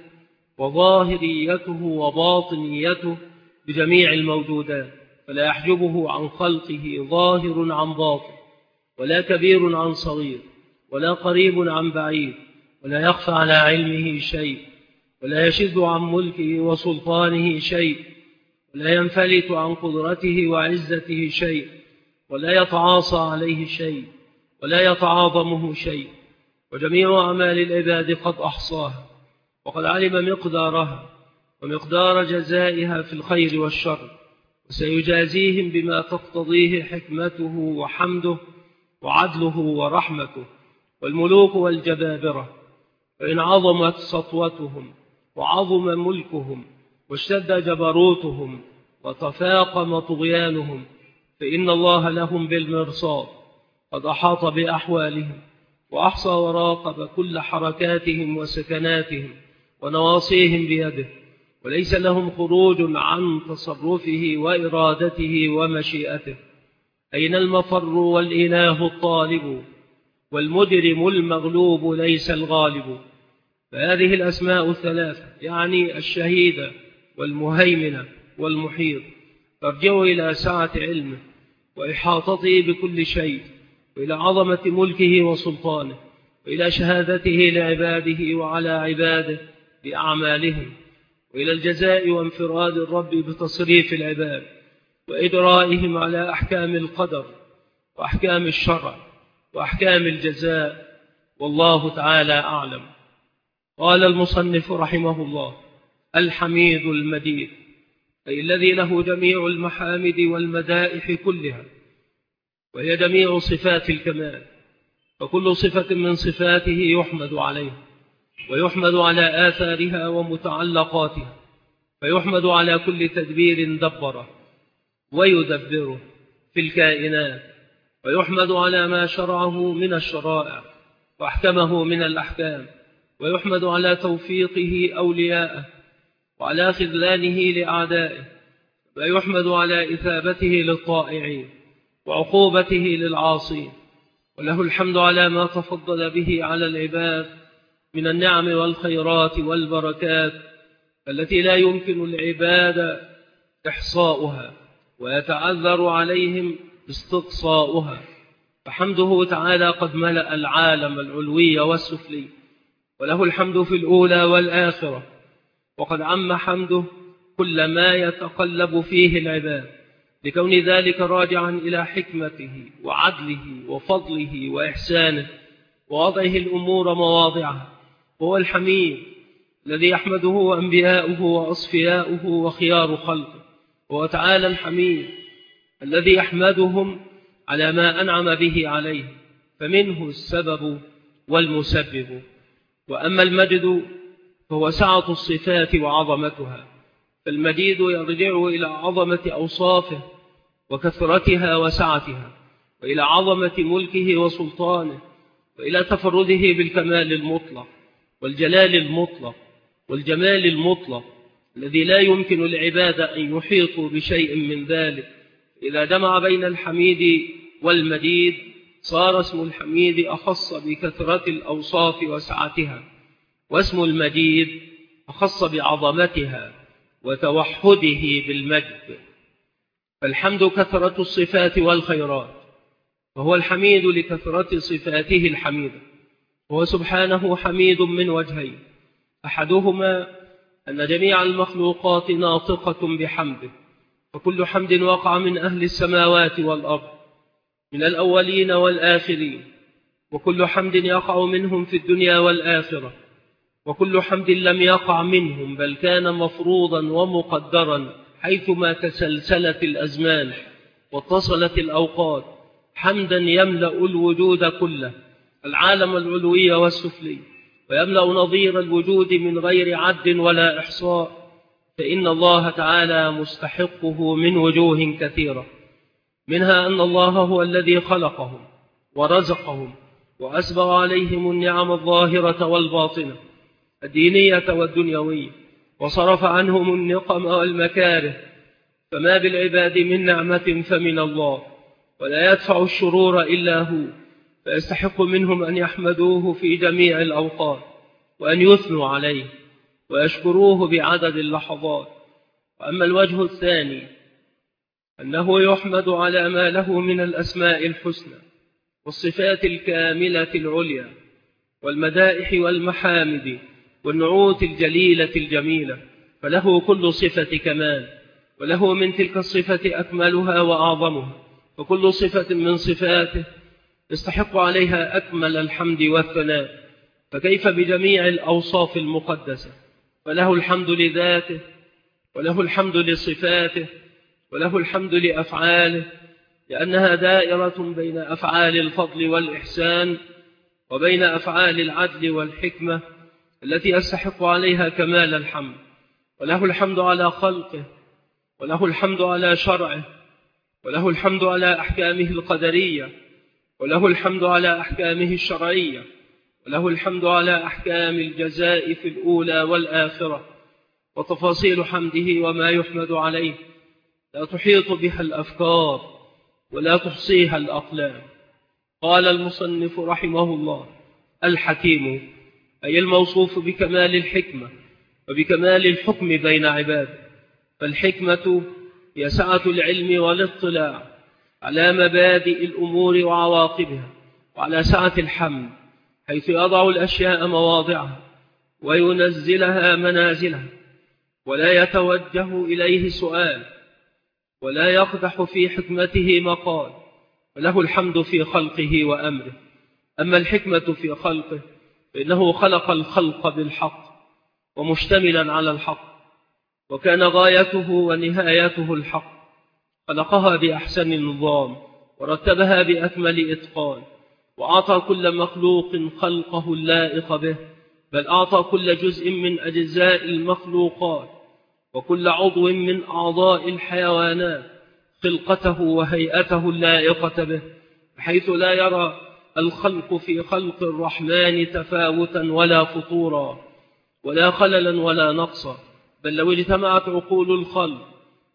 وظاهريته وباطنيته بجميع الموجودات، فلا يحجبه عن خلقه ظاهر عن باطن، ولا كبير عن صغير، ولا قريب عن بعيد، ولا يخفى على علمه شيء، ولا يشد عن ملكه وسلطانه شيء، ولا ينفلت عن قدرته وعزته شيء، ولا يتعاصى عليه شيء، ولا يتعاظمه شيء. وجميع أعمال العباد قد أحصاها، وقد علم مقدارها ومقدار جزائها في الخير والشر، وسيجازيهم بما تقتضيه حكمته وحمده وعدله ورحمته. والملوك والجبابرة، فإن عظمت سطوتهم وعظم ملكهم واشتد جبروتهم وتفاقم طغيانهم، فإن الله لهم بالمرصاد، قد أحاط بأحوالهم وأحصى وراقب كل حركاتهم وسكناتهم ونواصيهم بيده، وليس لهم خروج عن تصرفه وإرادته ومشيئته. أين المفر والإله الطالب، والمجرم المغلوب ليس الغالب. فهذه الأسماء الثلاثة، يعني الشهيد والمهيمن والمحيط، ترجع إلى سعة علمه وإحاطته بكل شيء، وإلى عظمة ملكه وسلطانه، وإلى شهادته لعباده وعلى عباده بأعمالهم، وإلى الجزاء وانفراد الرب بتصريف العباد وإدرائهم على أحكام القدر وأحكام الشرع وأحكام الجزاء. والله تعالى أعلم. قال المصنف رحمه الله: الحميد المجيد، أي الذي له جميع المحامد والمدائح كلها، وهي جميع صفات الكمال، فكل صفة من صفاته يحمد عليها، ويحمد على آثارها ومتعلقاتها، فيحمد على كل تدبير دبره ويدبره في الكائنات، ويحمد على ما شرعه من الشرائع وأحكمه من الأحكام، ويحمد على توفيقه أولياءه وعلى خذلانه لأعدائه، ويحمد على إثابته للطائعين وعقوبته للعاصين. وله الحمد على ما تفضل به على العباد من النعم والخيرات والبركات التي لا يمكن العباد إحصاؤها ويتعذر عليهم استقصاؤها. فحمده تعالى قد ملأ العالم العلوي والسفلي، وله الحمد في الأولى والآخرة، وقد عم حمده كل ما يتقلب فيه العباد، لكون ذلك راجعا إلى حكمته وعدله وفضله وإحسانه ووضعه الأمور مواضعها. هو الحميد الذي يحمده أنبياؤه وأصفياؤه وخيار خلقه، هو تعالى الحميد الذي يحمدهم على ما أنعم به عليه، فمنه السبب والمسبب. وأما المجد فهو سعة الصفات وعظمتها، فالمجيد يرجع إلى عظمة أوصافه وكثرتها وسعتها، وإلى عظمة ملكه وسلطانه، وإلى تفرده بالكمال المطلق والجلال المطلق والجمال المطلق الذي لا يمكن العباد أن يحيطوا بشيء من ذلك. إذا جمع بين الحميد والمجيد صار اسم الحميد أخص بكثرة الأوصاف وسعتها، واسم المجيد أخص بعظمتها وتوحده بالمجد. فالحمد كثرة الصفات والخيرات، وهو الحميد لكثرة صفاته الحميدة. وهو سبحانه حميد من وجهين: أحدهما أن جميع المخلوقات ناطقة بحمده، فكل حمد وقع من أهل السماوات والأرض من الأولين والآخرين، وكل حمد يقع منهم في الدنيا والآخرة، وكل حمد لم يقع منهم بل كان مفروضا ومقدرا حيثما تسلسلت الأزمان واتصلت الأوقات، حمدا يملأ الوجود كله، العالم العلوي والسفلي، ويملأ نظير الوجود من غير عد ولا إحصاء، فإن الله تعالى مستحقه من وجوه كثيرة، منها أن الله هو الذي خلقهم ورزقهم وأسبغ عليهم النعم الظاهرة والباطنة الدينية والدنيوية، وصرف عنهم النقم والمكاره، فما بالعباد من نعمة فمن الله، ولا يدفع الشرور إلا هو، فيستحق منهم أن يحمدوه في جميع الأوقات، وأن يثنوا عليه ويشكروه بعدد اللحظات. وأما الوجه الثاني أنه يحمد على ما له من الأسماء الحسنى والصفات الكاملة العليا والمدائح والمحامد والنعوت الجليلة الجميلة، فله كل صفة كمال، وله من تلك الصفة أكملها وأعظمها، فكل صفة من صفاته يستحق عليها أكمل الحمد والثناء، فكيف بجميع الأوصاف المقدسة؟ فله الحمد لذاته، وله الحمد لصفاته، وله الحمد لأفعاله، لأنها دائرة بين أفعال الفضل والإحسان وبين أفعال العدل والحكمة التي يستحق عليها كمال الحمد. وله الحمد على خلقه، وله الحمد على شرعه، وله الحمد على أحكامه القدرية، وله الحمد على أحكامه الشرعية، وله الحمد على أحكام الجزاء في الأولى والآخرة. وتفاصيل حمده وما يحمد عليه لا تحيط بها الأفكار ولا تحصيها الأقلام. قال المصنف رحمه الله: الحكيم أي الموصوف بكمال الحكمة وبكمال الحكم بين عباده، فالحكمة هي سعة العلم والاطلاع على مبادئ الأمور وعواقبها، وعلى سعة الحمد حيث يضع الأشياء مواضعها وينزلها منازلها، ولا يتوجه إليه سؤال، ولا يقدح في حكمته مقال، وله الحمد في خلقه وأمره. أما الحكمة في خلقه فإنه خلق الخلق بالحق ومشتملا على الحق، وكان غايته ونهايته الحق، خلقها بأحسن النظام ورتبها بأكمل إتقان، وأعطى كل مخلوق خلقه اللائق به، بل أعطى كل جزء من أجزاء المخلوقات وكل عضو من أعضاء الحيوانات خلقته وهيئته اللائقة به، بحيث لا يرى الخلق في خلق الرحمن تفاوتا ولا فطورا ولا خللا ولا نقصا، بل لو اجتمعت عقول الخلق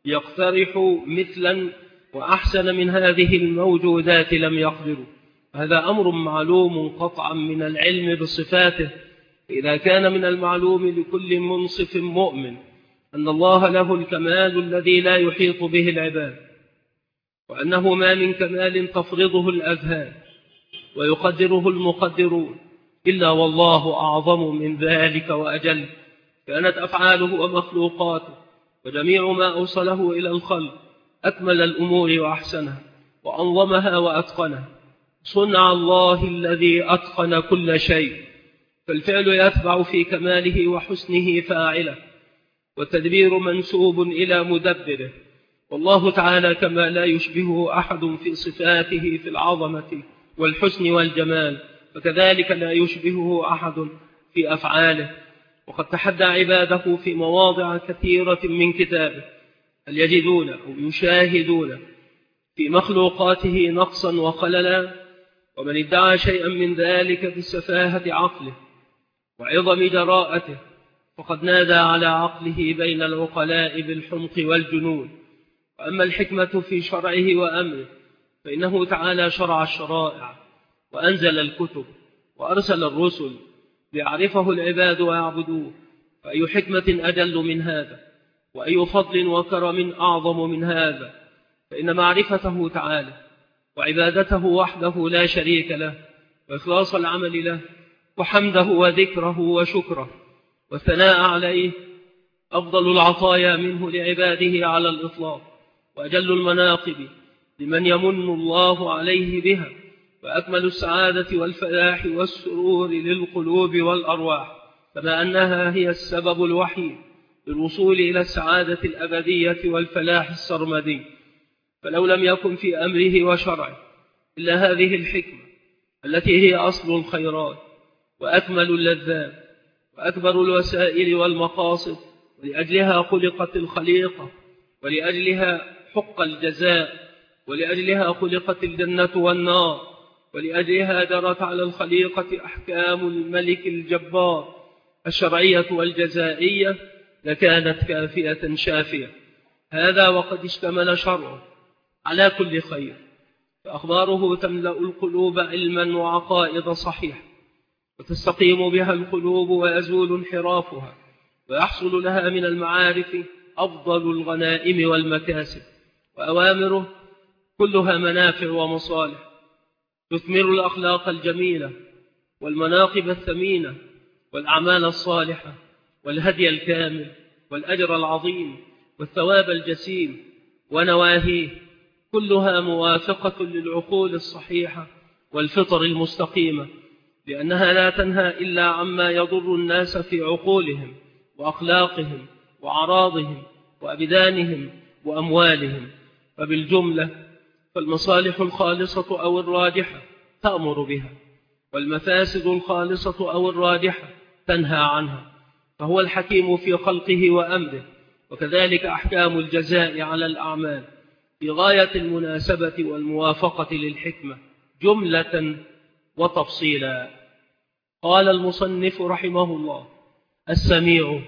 يقترح مثلا وأحسن من هذه الموجودات لم يقدروا. هذا أمر معلوم قطعا من العلم بصفاته، إذا كان من المعلوم لكل منصف مؤمن أن الله له الكمال الذي لا يحيط به العباد، وأنه ما من كمال تفرضه الأذهان ويقدره المقدرون إلا والله أعظم من ذلك وأجل. كانت أفعاله ومخلوقاته وجميع ما أوصله إلى الخلق أكمل الأمور وأحسنها وأنظمها وأتقنها، صنع الله الذي أتقن كل شيء، فالفعل يتبع في كماله وحسنه فاعله، والتدبير منسوب إلى مدبره، والله تعالى كما لا يشبهه أحد في صفاته في العظمة والحسن والجمال، فكذلك لا يشبهه أحد في أفعاله. وقد تحدى عباده في مواضع كثيرة من كتابه هل يجدون أو يشاهدون في مخلوقاته نقصا وخللا، ومن ادعى شيئا من ذلك بسفاهة عقله وعظم جراءته فقد نادى على عقله بين العقلاء بالحمق والجنون. وأما الحكمة في شرعه وأمره فإنه تعالى شرع الشرائع وأنزل الكتب وأرسل الرسل ليعرفه العباد ويعبدوه، فأي حكمة أجل من هذا، وأي فضل وكرم أعظم من هذا، فإن معرفته تعالى وعبادته وحده لا شريك له وإخلاص العمل له وحمده وذكره وشكره والثناء عليه أفضل العطايا منه لعباده على الإطلاق، وأجل المناقب لمن يمن الله عليه بها، وأكمل السعادة والفلاح والسرور للقلوب والأرواح، كما أنها هي السبب الوحيد للوصول إلى السعادة الأبدية والفلاح السرمدي. فلو لم يكن في أمره وشرعه إلا هذه الحكمة التي هي أصل الخيرات وأكمل اللذات وأكبر الوسائل والمقاصد، ولأجلها خلقت الخليقة، ولأجلها حق الجزاء، ولأجلها خلقت الجنة والنار، ولأجلها جرت على الخليقة أحكام الملك الجبار الشرعية والجزائية، لكانت كافية شافية. هذا وقد اشتمل شرعه على كل خير، فأخباره تملأ القلوب علما وعقائد صحيحة، وتستقيم بها القلوب ويزول انحرافها، ويحصل لها من المعارف أفضل الغنائم والمكاسب. وأوامره كلها منافع ومصالح، تثمر الأخلاق الجميلة والمناقب الثمينة والأعمال الصالحة والهدي الكامل والأجر العظيم والثواب الجسيم. ونواهيه كلها موافقة للعقول الصحيحة والفطر المستقيمة، لأنها لا تنهى إلا عما يضر الناس في عقولهم وأخلاقهم وأعراضهم وأبدانهم وأموالهم. فبالجملة فالمصالح الخالصة أو الراجحة تأمر بها، والمفاسد الخالصة أو الراجحة تنهى عنها، فهو الحكيم في خلقه وأمره. وكذلك أحكام الجزاء على الأعمال في غاية المناسبة والموافقة للحكمة جملة وتفصيلا. قال المصنف رحمه الله: السميع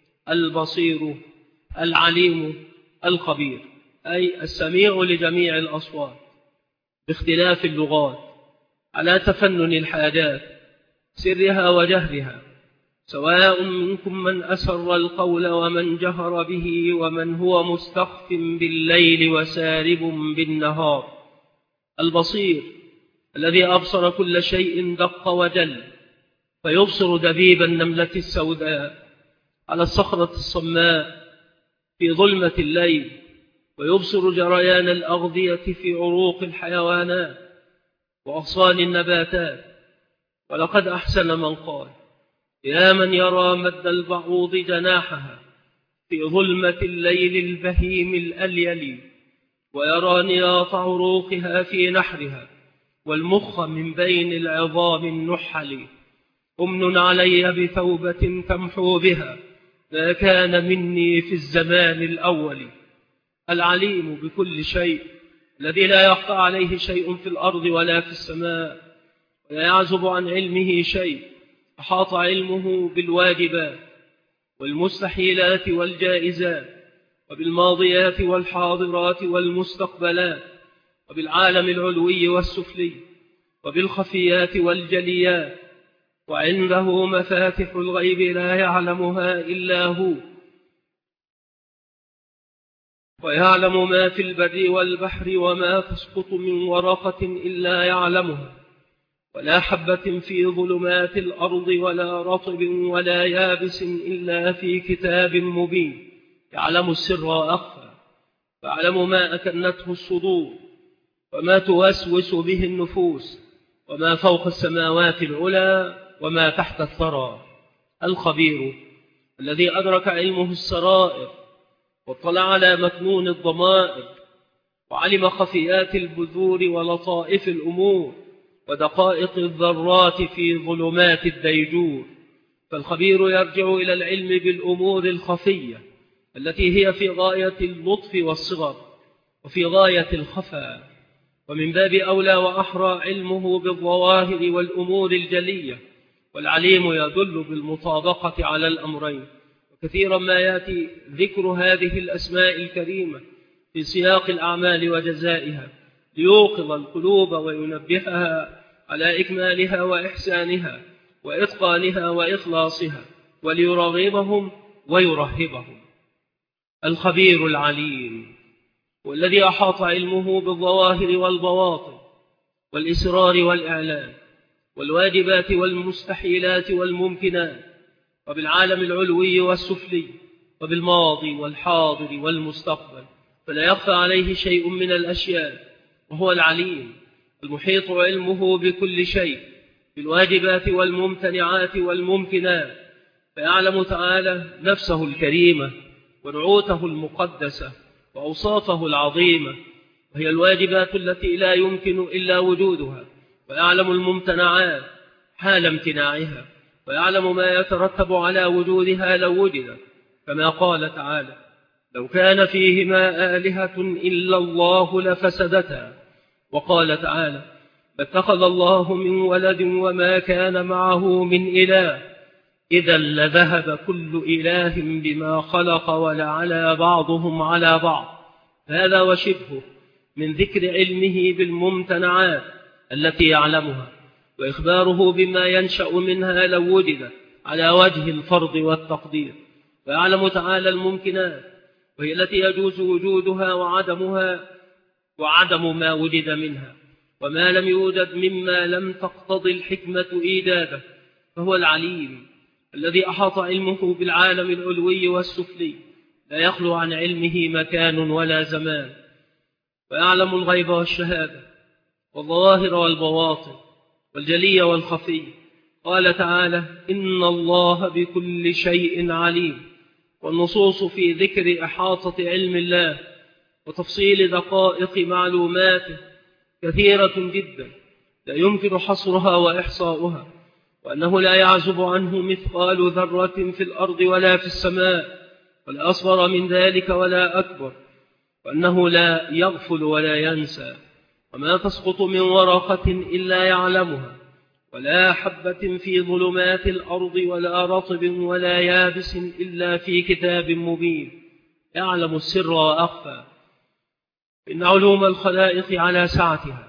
البصير العليم الخبير، أي السميع لجميع الأصوات باختلاف اللغات على تفنن الحاجات سرها وجهرها، سواء منكم من أسر القول ومن جهر به، ومن هو مستخف بالليل وسارب بالنهار. البصير الذي أبصر كل شيء دق وجل، فيبصر دبيب النملة السوداء على الصخرة الصماء في ظلمة الليل، ويبصر جريان الأغذية في عروق الحيوانات وأغصان النباتات. ولقد أحسن من قال: يا من يرى مد البعوض جناحها في ظلمة الليل البهيم الأليل، ويرى نياط عروقها في نحرها، والمخ من بين العظام النحل. أمن علي بتوبة تمحو بها ما كان مني في الزمان الأول. العليم بكل شيء، الذي لا يخفى عليه شيء في الأرض ولا في السماء، ولا يعزب عن علمه شيء. أحاط علمه بالواجبات والمستحيلات والجائزات، وبالماضيات والحاضرات والمستقبلات، وبالعالم العلوي والسفلي، وبالخفيات والجليات. وعنده مفاتح الغيب لا يعلمها إلا هو، ويعلم ما في البر والبحر، وما تسقط من ورقة إلا يعلمها، ولا حبة في ظلمات الأرض ولا رطب ولا يابس إلا في كتاب مبين. يعلم السر وأخفى، فيعلم ما أكنته الصدور، وما توسوس به النفوس، وما فوق السماوات العلى وما تحت الثرى. الخبير الذي أدرك علمه السرائر، واطلع على مكنون الضمائر، وعلم خفيات البذور ولطائف الأمور، ودقائق الذرات في ظلمات الديجور. فالخبير يرجع إلى العلم بالأمور الخفية التي هي في غاية اللطف والصغر وفي غاية الخفاء، ومن باب أولى وأحرى علمه بالظواهر والأمور الجلية. والعليم يدل بالمطابقة على الأمرين، وكثيرا ما يأتي ذكر هذه الأسماء الكريمة في سياق الأعمال وجزائها ليوقظ القلوب وينبهها على إكمالها وإحسانها وإتقانها وإخلاصها، وليرغبهم ويرهبهم. الخبير العليم والذي أحاط علمه بالظواهر والبواطن والإسرار والإعلان والواجبات والمستحيلات والممكنات، وبالعالم العلوي والسفلي، وبالماضي والحاضر والمستقبل، فلا يخفى عليه شيء من الأشياء، وهو العليم المحيط علمه بكل شيء، بالواجبات والممتنعات والممكنات، فيعلم تعالى نفسه الكريمة ونعوته المقدسة وأوصافه العظيمة، وهي الواجبات التي لا يمكن إلا وجودها، ويعلم الممتنعات حال امتناعها، ويعلم ما يترتب على وجودها لو وجدت، كما قال تعالى: لو كان فيهما آلهة إلا الله لفسدتا. وقال تعالى: فاتخذ الله من ولد وما كان معه من إله إذا لذهب كل إله بما خلق ولعلى بعضهم على بعض. هذا وشبهه من ذكر علمه بالممتنعات التي يعلمها، وإخباره بما ينشأ منها لو وجد على وجه الفرض والتقدير. ويعلم تعالى الممكنات، وهي التي يجوز وجودها وعدم ما وجد منها، وما لم يوجد مما لم تقتضي الحكمة إيجاده، فهو العليم الذي أحاط علمه بالعالم العلوي والسفلي، لا يخلو عن علمه مكان ولا زمان. ويعلم الغيب والشهادة والظواهر والبواطن والجلي والخفي. قال تعالى: إن الله بكل شيء عليم. والنصوص في ذكر إحاطة علم الله وتفصيل دقائق معلوماته كثيرة جدا لا يمكن حصرها وإحصاؤها، وأنه لا يعزب عنه مثقال ذرة في الأرض ولا في السماء، ولا أصغر من ذلك ولا أكبر، وأنه لا يغفل ولا ينسى، وما تسقط من ورقة إلا يعلمها، ولا حبة في ظلمات الأرض ولا رطب ولا يابس إلا في كتاب مبين. يعلم السر وأخفى. إن علوم الخلائق على سعتها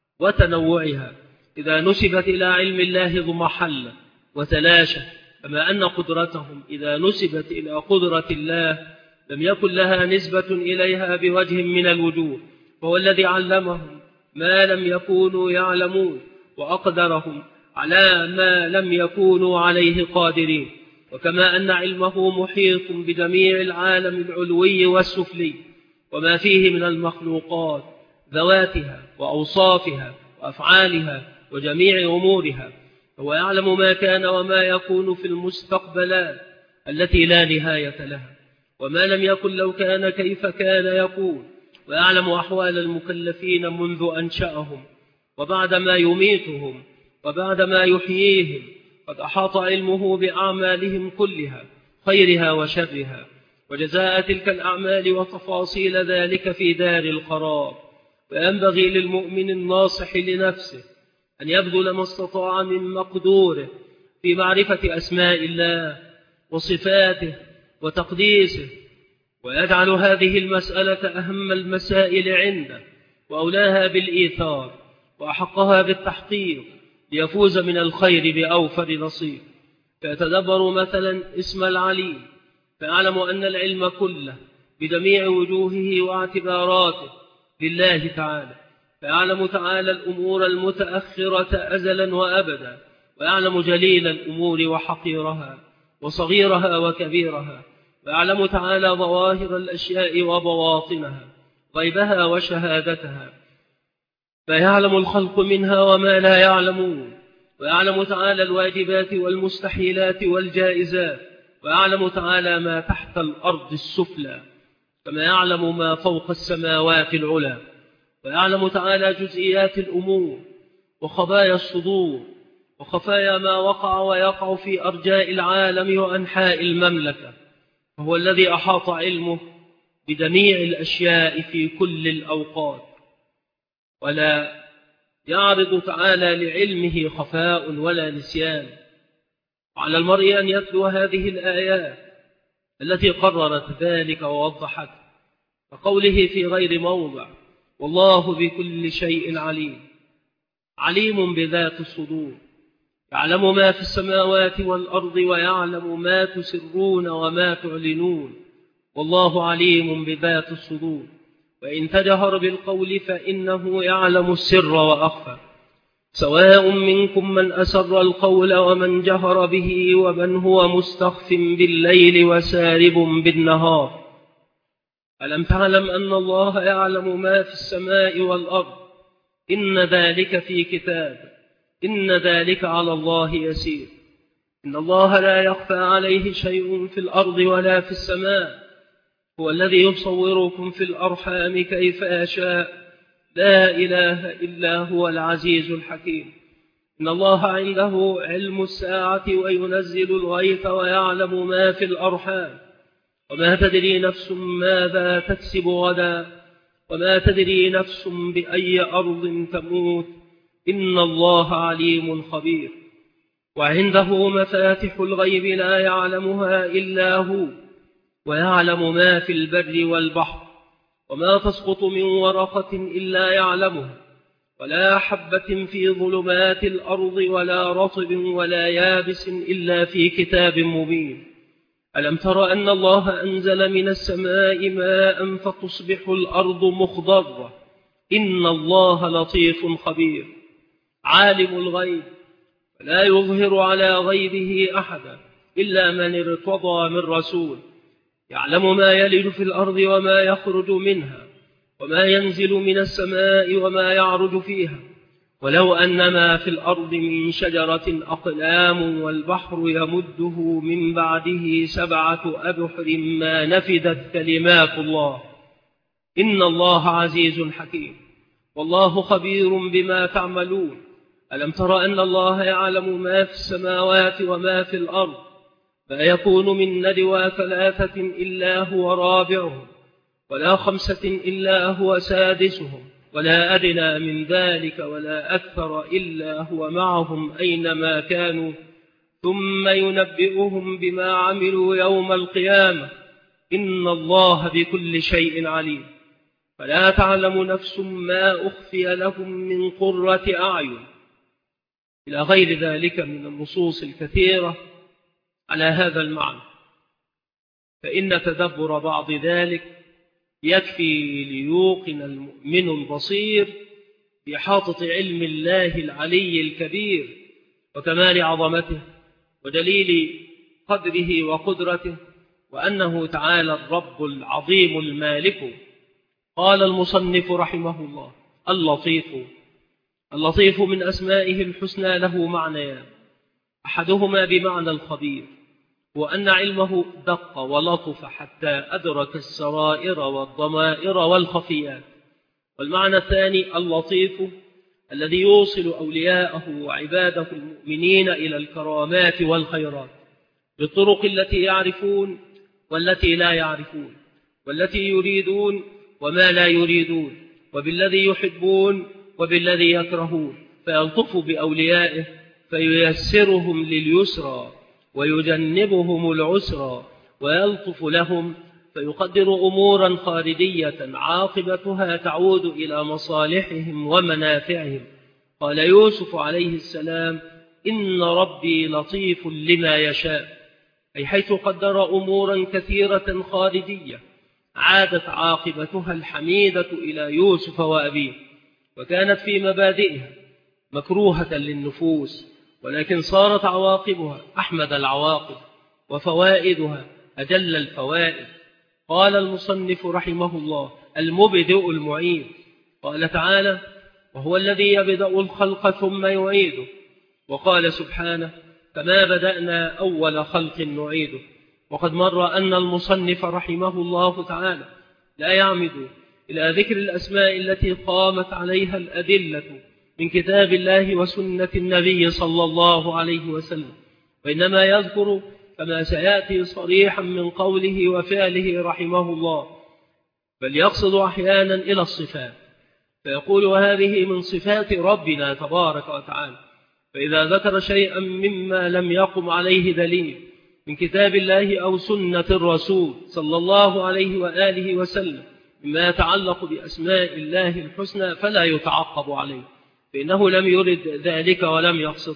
وتنوعها إذا نسبت إلى علم الله ضمحل وتلاشى، كما أن قدرتهم إذا نسبت إلى قدرة الله لم يكن لها نسبة إليها بوجه من الوجوه، فهو الذي علمهم ما لم يكونوا يعلمون، وأقدرهم على ما لم يكونوا عليه قادرين. وكما أن علمه محيط بجميع العالم العلوي والسفلي وما فيه من المخلوقات، ذواتها وأوصافها وأفعالها وجميع أمورها، هو يعلم ما كان وما يكون في المستقبلات التي لا نهاية لها، وما لم يكن لو كان كيف كان يكون، ويعلم أحوال المكلفين منذ أنشأهم وبعدما يميتهم وبعدما يحييهم. قد أحاط علمه بأعمالهم كلها، خيرها وشرها، وجزاء تلك الأعمال وتفاصيل ذلك في دار القرار. وينبغي للمؤمن الناصح لنفسه أن يبذل ما استطاع من مقدوره في معرفة أسماء الله وصفاته وتقديسه، ويجعل هذه المسألة أهم المسائل عنده، وأولاها بالإيثار وأحقها بالتحقيق، ليفوز من الخير بأوفر نصيب. فيتدبر مثلا اسم العليم، فيعلم أن العلم كله بجميع وجوهه واعتباراته لله تعالى، فيعلم تعالى الأمور المتأخرة أزلا وأبدا، ويعلم جليل الأمور وحقيرها وصغيرها وكبيرها، ويعلم تعالى ظواهر الأشياء وبواطنها، غيبها وشهادتها، فيعلم الخلق منها وما لا يعلمون، ويعلم تعالى الواجبات والمستحيلات والجائزات، ويعلم تعالى ما تحت الأرض السفلى كما يعلم ما فوق السماوات العلى، ويعلم تعالى جزئيات الأمور وخبايا الصدور وخفايا ما وقع ويقع في أرجاء العالم وأنحاء المملكة، وهو الذي أحاط علمه بجميع الأشياء في كل الأوقات، ولا يعرض تعالى لعلمه خفاء ولا نسيان. وعلى المرء أن يتلو هذه الآيات التي قررت ذلك ووضحت، فقوله في غير موضع: والله بكل شيء عليم. عليم بذات الصدور، يعلم ما في السماوات والأرض، ويعلم ما تسرون وما تعلنون، والله عليم بذات الصدور. وإن تجهر بالقول فإنه يعلم السر وأخفى، سواء منكم من أسر القول ومن جهر به ومن هو مستخف بالليل وسارب بالنهار. ألم تعلم أن الله يعلم ما في السماء والأرض إن ذلك في كتاب إن ذلك على الله يسير إن الله لا يخفى عليه شيء في الأرض ولا في السماء هو الذي يصوركم في الأرحام كيف يشاء لا إله إلا هو العزيز الحكيم إن الله عنده علم الساعة وينزل الغيث ويعلم ما في الأرحام وما تدري نفس ماذا تكسب غدا وما تدري نفس بأي أرض تموت إن الله عليم خبير وعنده مفاتح الغيب لا يعلمها إلا هو ويعلم ما في البر والبحر وما تسقط من ورقة إلا يعلمها ولا حبة في ظلمات الأرض ولا رطب ولا يابس إلا في كتاب مبين ألم تر أن الله أنزل من السماء ماء فتصبح الأرض مخضرة إن الله لطيف خبير عالم الغيب فلا يظهر على غيبه أحدا إلا من ارتضى من رسول يعلم ما يلج في الأرض وما يخرج منها وما ينزل من السماء وما يعرج فيها ولو أن ما في الأرض من شجرة أقلام والبحر يمده من بعده 7 أبحر ما نفدت كلمات الله إن الله عزيز حكيم والله خبير بما تعملون ألم تر أن الله يعلم ما في السماوات وما في الأرض ما يكون من ندوى 3 إلا هو رابعهم ولا 5 إلا هو سادسهم ولا أدنى من ذلك ولا أكثر إلا هو معهم أينما كانوا ثم ينبئهم بما عملوا يوم القيامة إن الله بكل شيء عليم فلا تعلم نفس ما أخفي لهم من قرة أعين إلى غير ذلك من النصوص الكثيرة على هذا المعنى فإن تدبر بعض ذلك يكفي ليوقن المؤمن البصير بإحاطة علم الله العلي الكبير وكمال عظمته ودليل قدره وقدرته وأنه تعالى الرب العظيم المالك. قال المصنف رحمه الله اللطيف من أسمائه الحسنى له معنيان أحدهما بمعنى الخبير وأن علمه دق ولطف حتى أدرك السرائر والضمائر والخفيات والمعنى الثاني اللطيف الذي يوصل أولياءه وعباده المؤمنين إلى الكرامات والخيرات بالطرق التي يعرفون والتي لا يعرفون والتي يريدون وما لا يريدون وبالذي يحبون وبالذي يكرهون فيلطف بأوليائه فييسرهم لليسرى ويجنبهم العسرى ويلطف لهم فيقدر أمورا خارجية عاقبتها تعود إلى مصالحهم ومنافعهم. قال يوسف عليه السلام إن ربي لطيف لما يشاء أي حيث قدر أمورا كثيرة خارجية عادت عاقبتها الحميدة إلى يوسف وأبيه وكانت في مبادئها مكروهة للنفوس ولكن صارت عواقبها أحمد العواقب وفوائدها أجل الفوائد. قال المصنف رحمه الله المبدئ المعيد قال تعالى وهو الذي يبدأ الخلق ثم يعيده وقال سبحانه كما بدأنا أول خلق نعيده. وقد مر أن المصنف رحمه الله تعالى لا يعمد إلى ذكر الأسماء التي قامت عليها الأدلة من كتاب الله وسنة النبي صلى الله عليه وسلم وإنما يذكر كما سيأتي صريحا من قوله وفعله رحمه الله بل يقصد أحيانا إلى الصفات فيقول وهذه من صفات ربنا تبارك وتعالى فإذا ذكر شيئا مما لم يقم عليه دليل من كتاب الله أو سنة الرسول صلى الله عليه وآله وسلم مما يتعلق بأسماء الله الحسنى فلا يتعقب عليه فإنه لم يرد ذلك ولم يقصد.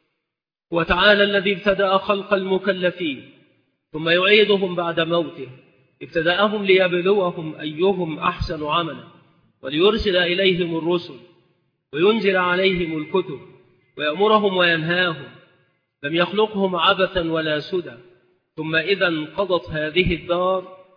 وتعالى الذي ابتدأ خلق المكلفين ثم يعيدهم بعد موتهم ابتدأهم ليبلوهم أيهم أحسن عملا وليرسل إليهم الرسل وينزل عليهم الكتب ويأمرهم وينهاهم لم يخلقهم عبثا ولا سدى ثم إذا انقضت هذه الدار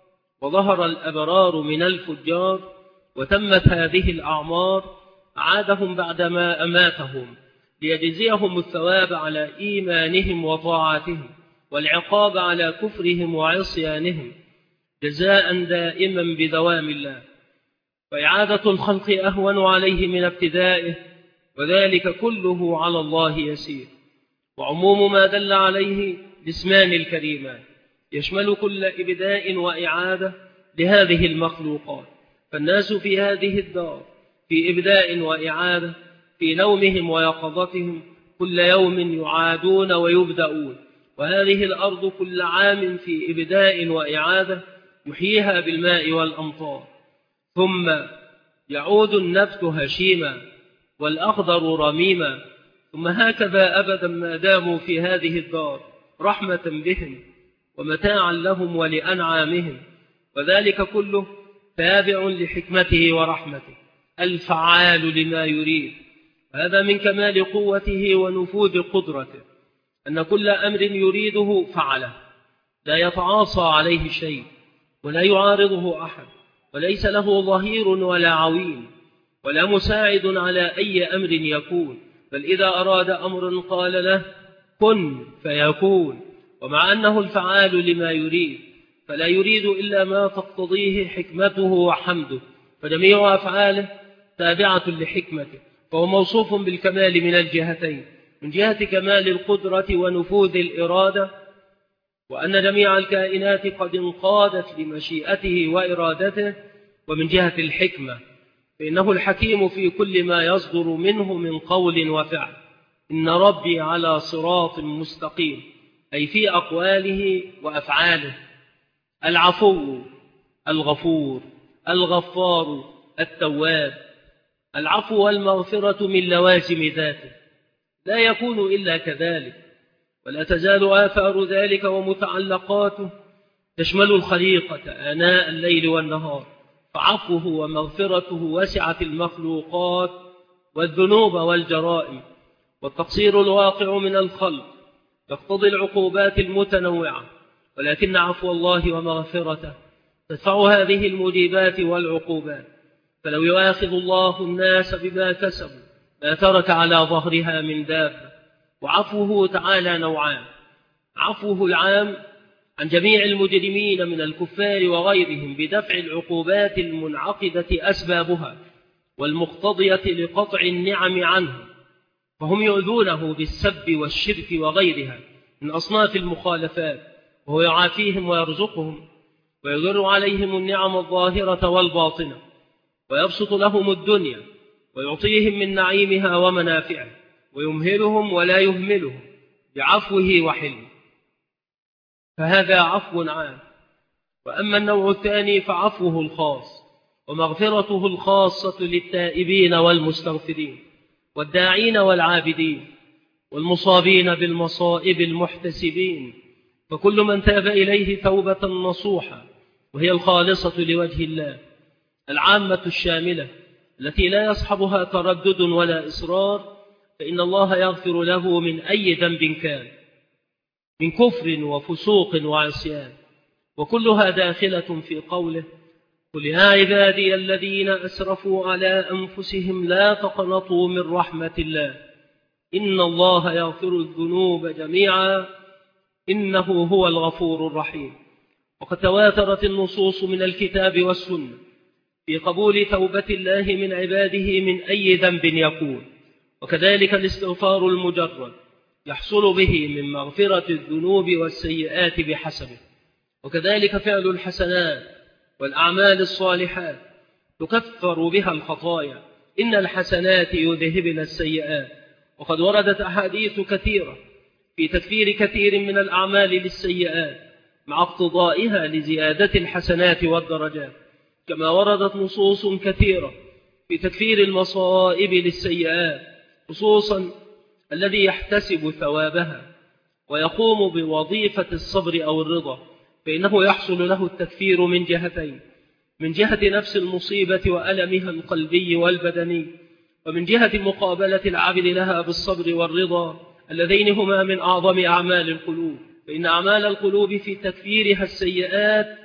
وظهر الأبرار من الفجار وتمت هذه الأعمار عادهم بعدما أماتهم ليجزيهم الثواب على إيمانهم وطاعتهم والعقاب على كفرهم وعصيانهم جزاء دائما بدوام الله. فإعادة الخلق أهون عليه من ابتدائه، وذلك كله على الله يسير. وعموم ما دل عليه الاسمان الكريمان يشمل كل إبداء وإعادة لهذه المخلوقات، فالناس في هذه الدار في إبداء وإعادة في نومهم ويقظتهم، كل يوم يعادون ويبدأون، وهذه الأرض كل عام في إبداء وإعادة يحييها بالماء والأمطار، ثم يعود النبت هشيما والأخضر رميما، ثم هكذا أبدا ما داموا في هذه الدار رحمة بهم ومتاعا لهم ولأنعامهم، وذلك كله تابع لحكمته ورحمته الفعال لما يريد. هذا من كمال قوته ونفوذ قدرته أن كل أمر يريده فعله، لا يتعاصى عليه شيء ولا يعارضه أحد، وليس له ظهير ولا عوين ولا مساعد على أي أمر يكون، بل إذا أراد أمر قال له كن فيكون. ومع أنه الفعال لما يريد فلا يريد إلا ما تقتضيه حكمته وحمده، فجميع أفعاله تابعة لحكمته، فهو موصوف بالكمال من الجهتين، من جهة كمال القدرة ونفوذ الإرادة، وأن جميع الكائنات قد انقادت لمشيئته وإرادته، ومن جهة الحكمة فإنه الحكيم في كل ما يصدر منه من قول وفعل. إن ربي على صراط مستقيم، أي في أقواله وأفعاله. العفو، الغفور، الغفار، التواب. العفو والمغفرة من لوازم ذاته، لا يكون إلا كذلك، ولا تزال آثار ذلك ومتعلقاته تشمل الخليقة آناء الليل والنهار، فعفوه ومغفرته وسعت المخلوقات والذنوب والجرائم، والتقصير الواقع من الخلق يقتضي العقوبات المتنوعة، ولكن عفو الله ومغفرته تدفع هذه المجيبات والعقوبات. فلو يؤاخذ الله الناس بما كسبوا ما ترك على ظهرها من دابة. وعفوه تعالى نوعان: عفوه العام عن جميع المجرمين من الكفار وغيرهم بدفع العقوبات المنعقدة أسبابها والمقتضية لقطع النعم عنهم، فهم يؤذونه بالسب والشرك وغيرها من أصناف المخالفات، وهو يعافيهم ويرزقهم ويدر عليهم النعم الظاهرة والباطنة، ويبسط لهم الدنيا ويعطيهم من نعيمها ومنافعه، ويمهلهم ولا يهملهم بعفوه وحلمه، فهذا عفو عام. وأما النوع الثاني فعفوه الخاص ومغفرته الخاصة للتائبين والمستغفرين والداعين والعابدين والمصابين بالمصائب المحتسبين، فكل من تاب إليه توبة نصوحة وهي الخالصة لوجه الله العامة الشاملة التي لا يصحبها تردد ولا إصرار، فإن الله يغفر له من أي ذنب كان من كفر وفسوق وعصيان، وكلها داخلة في قوله: قل يا عبادي الذين أسرفوا على أنفسهم لا تقنطوا من رحمة الله إن الله يغفر الذنوب جميعا إنه هو الغفور الرحيم. وقد تواترت النصوص من الكتاب والسنة في قبول توبة الله من عباده من أي ذنب يكون، وكذلك الاستغفار المجرد يحصل به من مغفرة الذنوب والسيئات بحسبه، وكذلك فعل الحسنات والأعمال الصالحات تكفر بها الخطايا، إن الحسنات يذهبن السيئات. وقد وردت أحاديث كثيرة في تكفير كثير من الأعمال للسيئات مع اقتضائها لزيادة الحسنات والدرجات، كما وردت نصوص كثيرة في تكفير المصائب للسيئات، خصوصا الذي يحتسب ثوابها ويقوم بوظيفة الصبر أو الرضا، فإنه يحصل له التكفير من جهتين: من جهة نفس المصيبة وألمها القلبي والبدني، ومن جهة مقابلة العبد لها بالصبر والرضا، اللذين هما من أعظم أعمال القلوب، فإن أعمال القلوب في تكفيرها السيئات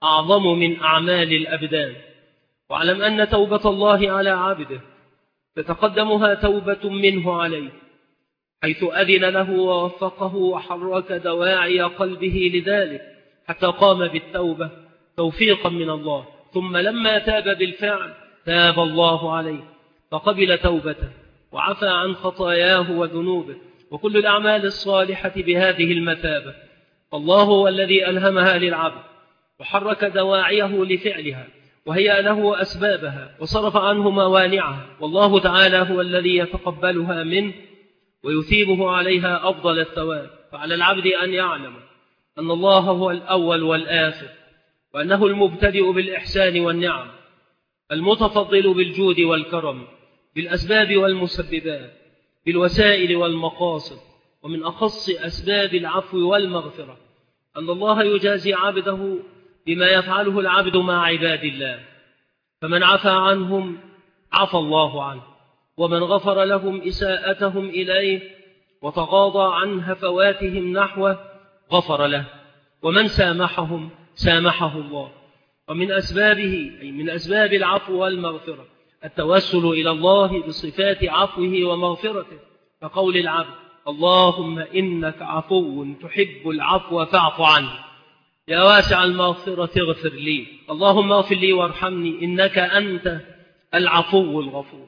أعظم من أعمال الأبدان. واعلم أن توبة الله على عبده تتقدمها توبة منه عليه، حيث أذن له ووفقه وحرك دواعي قلبه لذلك حتى قام بالتوبة توفيقا من الله. ثم لما تاب بالفعل تاب الله عليه فقبل توبته وعفى عن خطاياه وذنوبه وكل الأعمال الصالحة بهذه المثابة. فالله هو الذي ألهمها للعبد وحرك دواعيه لفعلها وهيأ له أسبابها وصرف عنه موانعها، والله تعالى هو الذي يتقبلها منه ويثيبه عليها أفضل الثواب. فعلى العبد أن يعلم أن الله هو الأول والآخر، وأنه المبتدئ بالإحسان والنعم، المتفضل بالجود والكرم، بالأسباب والمسببات، بالوسائل والمقاصد، ومن أخص أسباب العفو والمغفرة أن الله يجازي عبده بما يفعله العبد مع عباد الله، فمن عفى عنهم عفى الله عنه، ومن غفر لهم إساءتهم إليه وتغاضى عن هفواتهم نحوه غفر له، ومن سامحهم سامحه الله. ومن أسبابه أي من أسباب العفو والمغفرة التوسل إلى الله بصفات عفوه ومغفرته، كقول العبد: اللهم إنك عفو تحب العفو فاعف عني، يا واسع المغفرة اغفر لي، اللهم اغفر لي وارحمني إنك أنت العفو الغفور.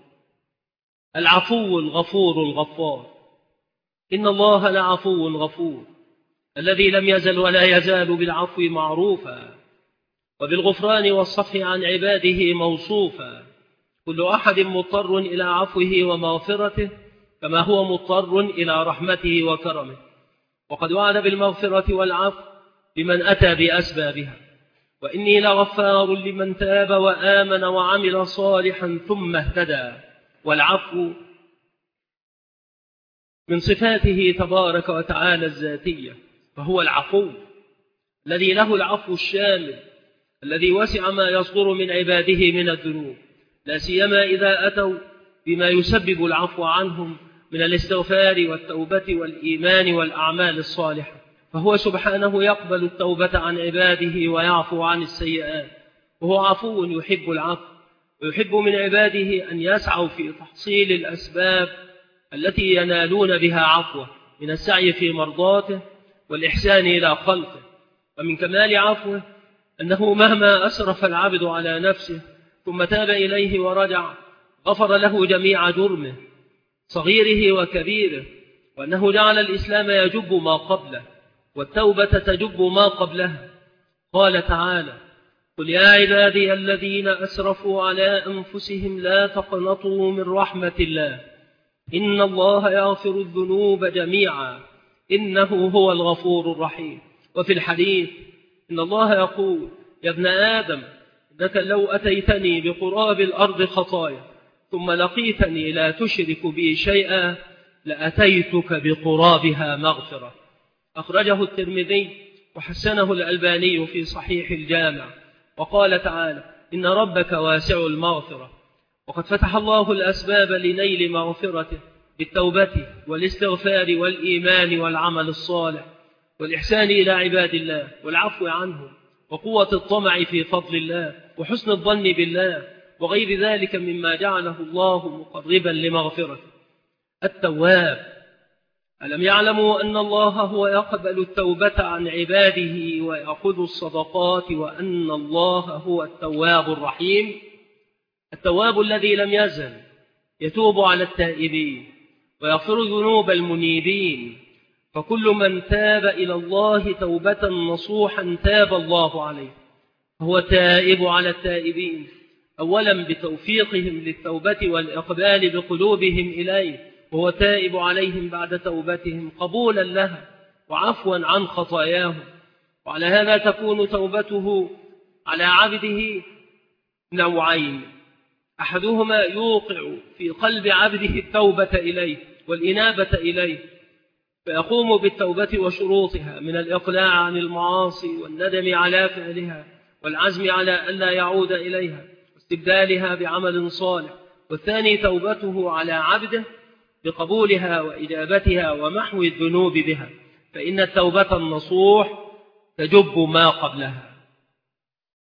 العفو الغفور الغفار، إن الله لعفو غفور، الذي لم يزل ولا يزال بالعفو معروفا وبالغفران والصفح عن عباده موصوفا. كل أحد مضطر إلى عفوه ومغفرته كما هو مضطر إلى رحمته وكرمه، وقد وعد بالمغفرة والعفو لمن أتى بأسبابها. وإني لغفار لمن تاب وآمن وعمل صالحا ثم اهتدى. والعفو من صفاته تبارك وتعالى الذاتية، فهو العفو الذي له العفو الشامل الذي وسع ما يصدر من عباده من الذنوب، لا سيما إذا أتوا بما يسبب العفو عنهم من الاستغفار والتوبة والإيمان والأعمال الصالحة. فهو سبحانه يقبل التوبة عن عباده ويعفو عن السيئات، وهو عفو يحب العفو، ويحب من عباده أن يسعوا في تحصيل الأسباب التي ينالون بها عفوه من السعي في مرضاته والإحسان إلى خلقه. ومن كمال عفوه أنه مهما أسرف العبد على نفسه ثم تاب إليه ورجع غفر له جميع جرمه صغيره وكبيره، وأنه جعل الإسلام يجب ما قبله والتوبة تجب ما قبلها. قال تعالى: قل يا عبادي الذين أسرفوا على أنفسهم لا تقنطوا من رحمة الله إن الله يغفر الذنوب جميعا إنه هو الغفور الرحيم. وفي الحديث إن الله يقول: يا ابن آدم إنك لو أتيتني بقراب الأرض خطايا ثم لقيتني لا تشرك بي شيئا لأتيتك بقرابها مغفرة. أخرجه الترمذي وحسنه الألباني في صحيح الجامع. وقال تعالى: إن ربك واسع المغفرة. وقد فتح الله الأسباب لنيل مغفرته بالتوبة والاستغفار والإيمان والعمل الصالح والإحسان إلى عباد الله والعفو عنهم وقوة الطمع في فضل الله وحسن الظن بالله وغير ذلك مما جعله الله مقربا لمغفرته. التواب، ألم يعلموا أن الله هو يقبل التوبة عن عباده ويأخذ الصدقات وأن الله هو التواب الرحيم؟ التواب الذي لم يزل يتوب على التائبين ويغفر ذنوب المنيبين، فكل من تاب إلى الله توبة نصوحا تاب الله عليه. هو تائب على التائبين أولا بتوفيقهم للتوبة والإقبال بقلوبهم إليه، وهو تائب عليهم بعد توبتهم قبولا لها وعفوا عن خطاياهم. وعلى هذا تكون توبته على عبده نوعين: أحدهما يوقع في قلب عبده التوبة إليه والإنابة إليه، فيقوم بالتوبة وشروطها من الإقلاع عن المعاصي والندم على فعلها والعزم على ألا يعود إليها واستبدالها بعمل صالح. والثاني توبته على عبده بقبولها وإجابتها ومحو الذنوب بها، فإن التوبة النصوح تجب ما قبلها.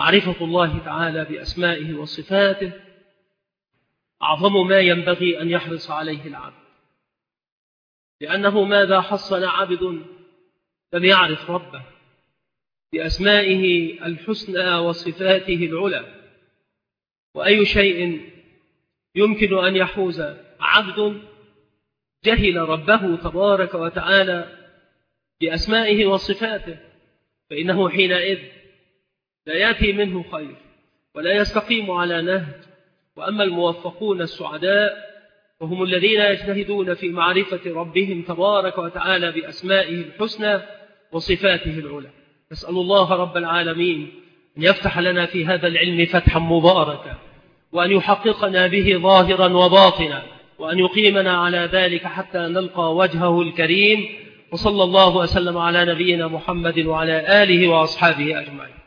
معرفة الله تعالى بأسمائه وصفاته أعظم ما ينبغي أن يحرص عليه العبد، لأنه ماذا حصل عبد لم يعرف ربه بأسمائه الحسنى وصفاته العلى؟ وأي شيء يمكن أن يحوز عبد جهل ربه تبارك وتعالى بأسمائه وصفاته، فإنه حينئذ لا يأتي منه خير ولا يستقيم على نهج. وأما الموفقون السعداء وهم الذين يجتهدون في معرفة ربهم تبارك وتعالى بأسمائه الحسنى وصفاته العلى. نسأل الله رب العالمين أن يفتح لنا في هذا العلم فتحا مباركا، وأن يحققنا به ظاهرا وباطنا، وأن يقيمنا على ذلك حتى نلقى وجهه الكريم. وصلى الله وسلم على نبينا محمد وعلى آله وأصحابه أجمعين.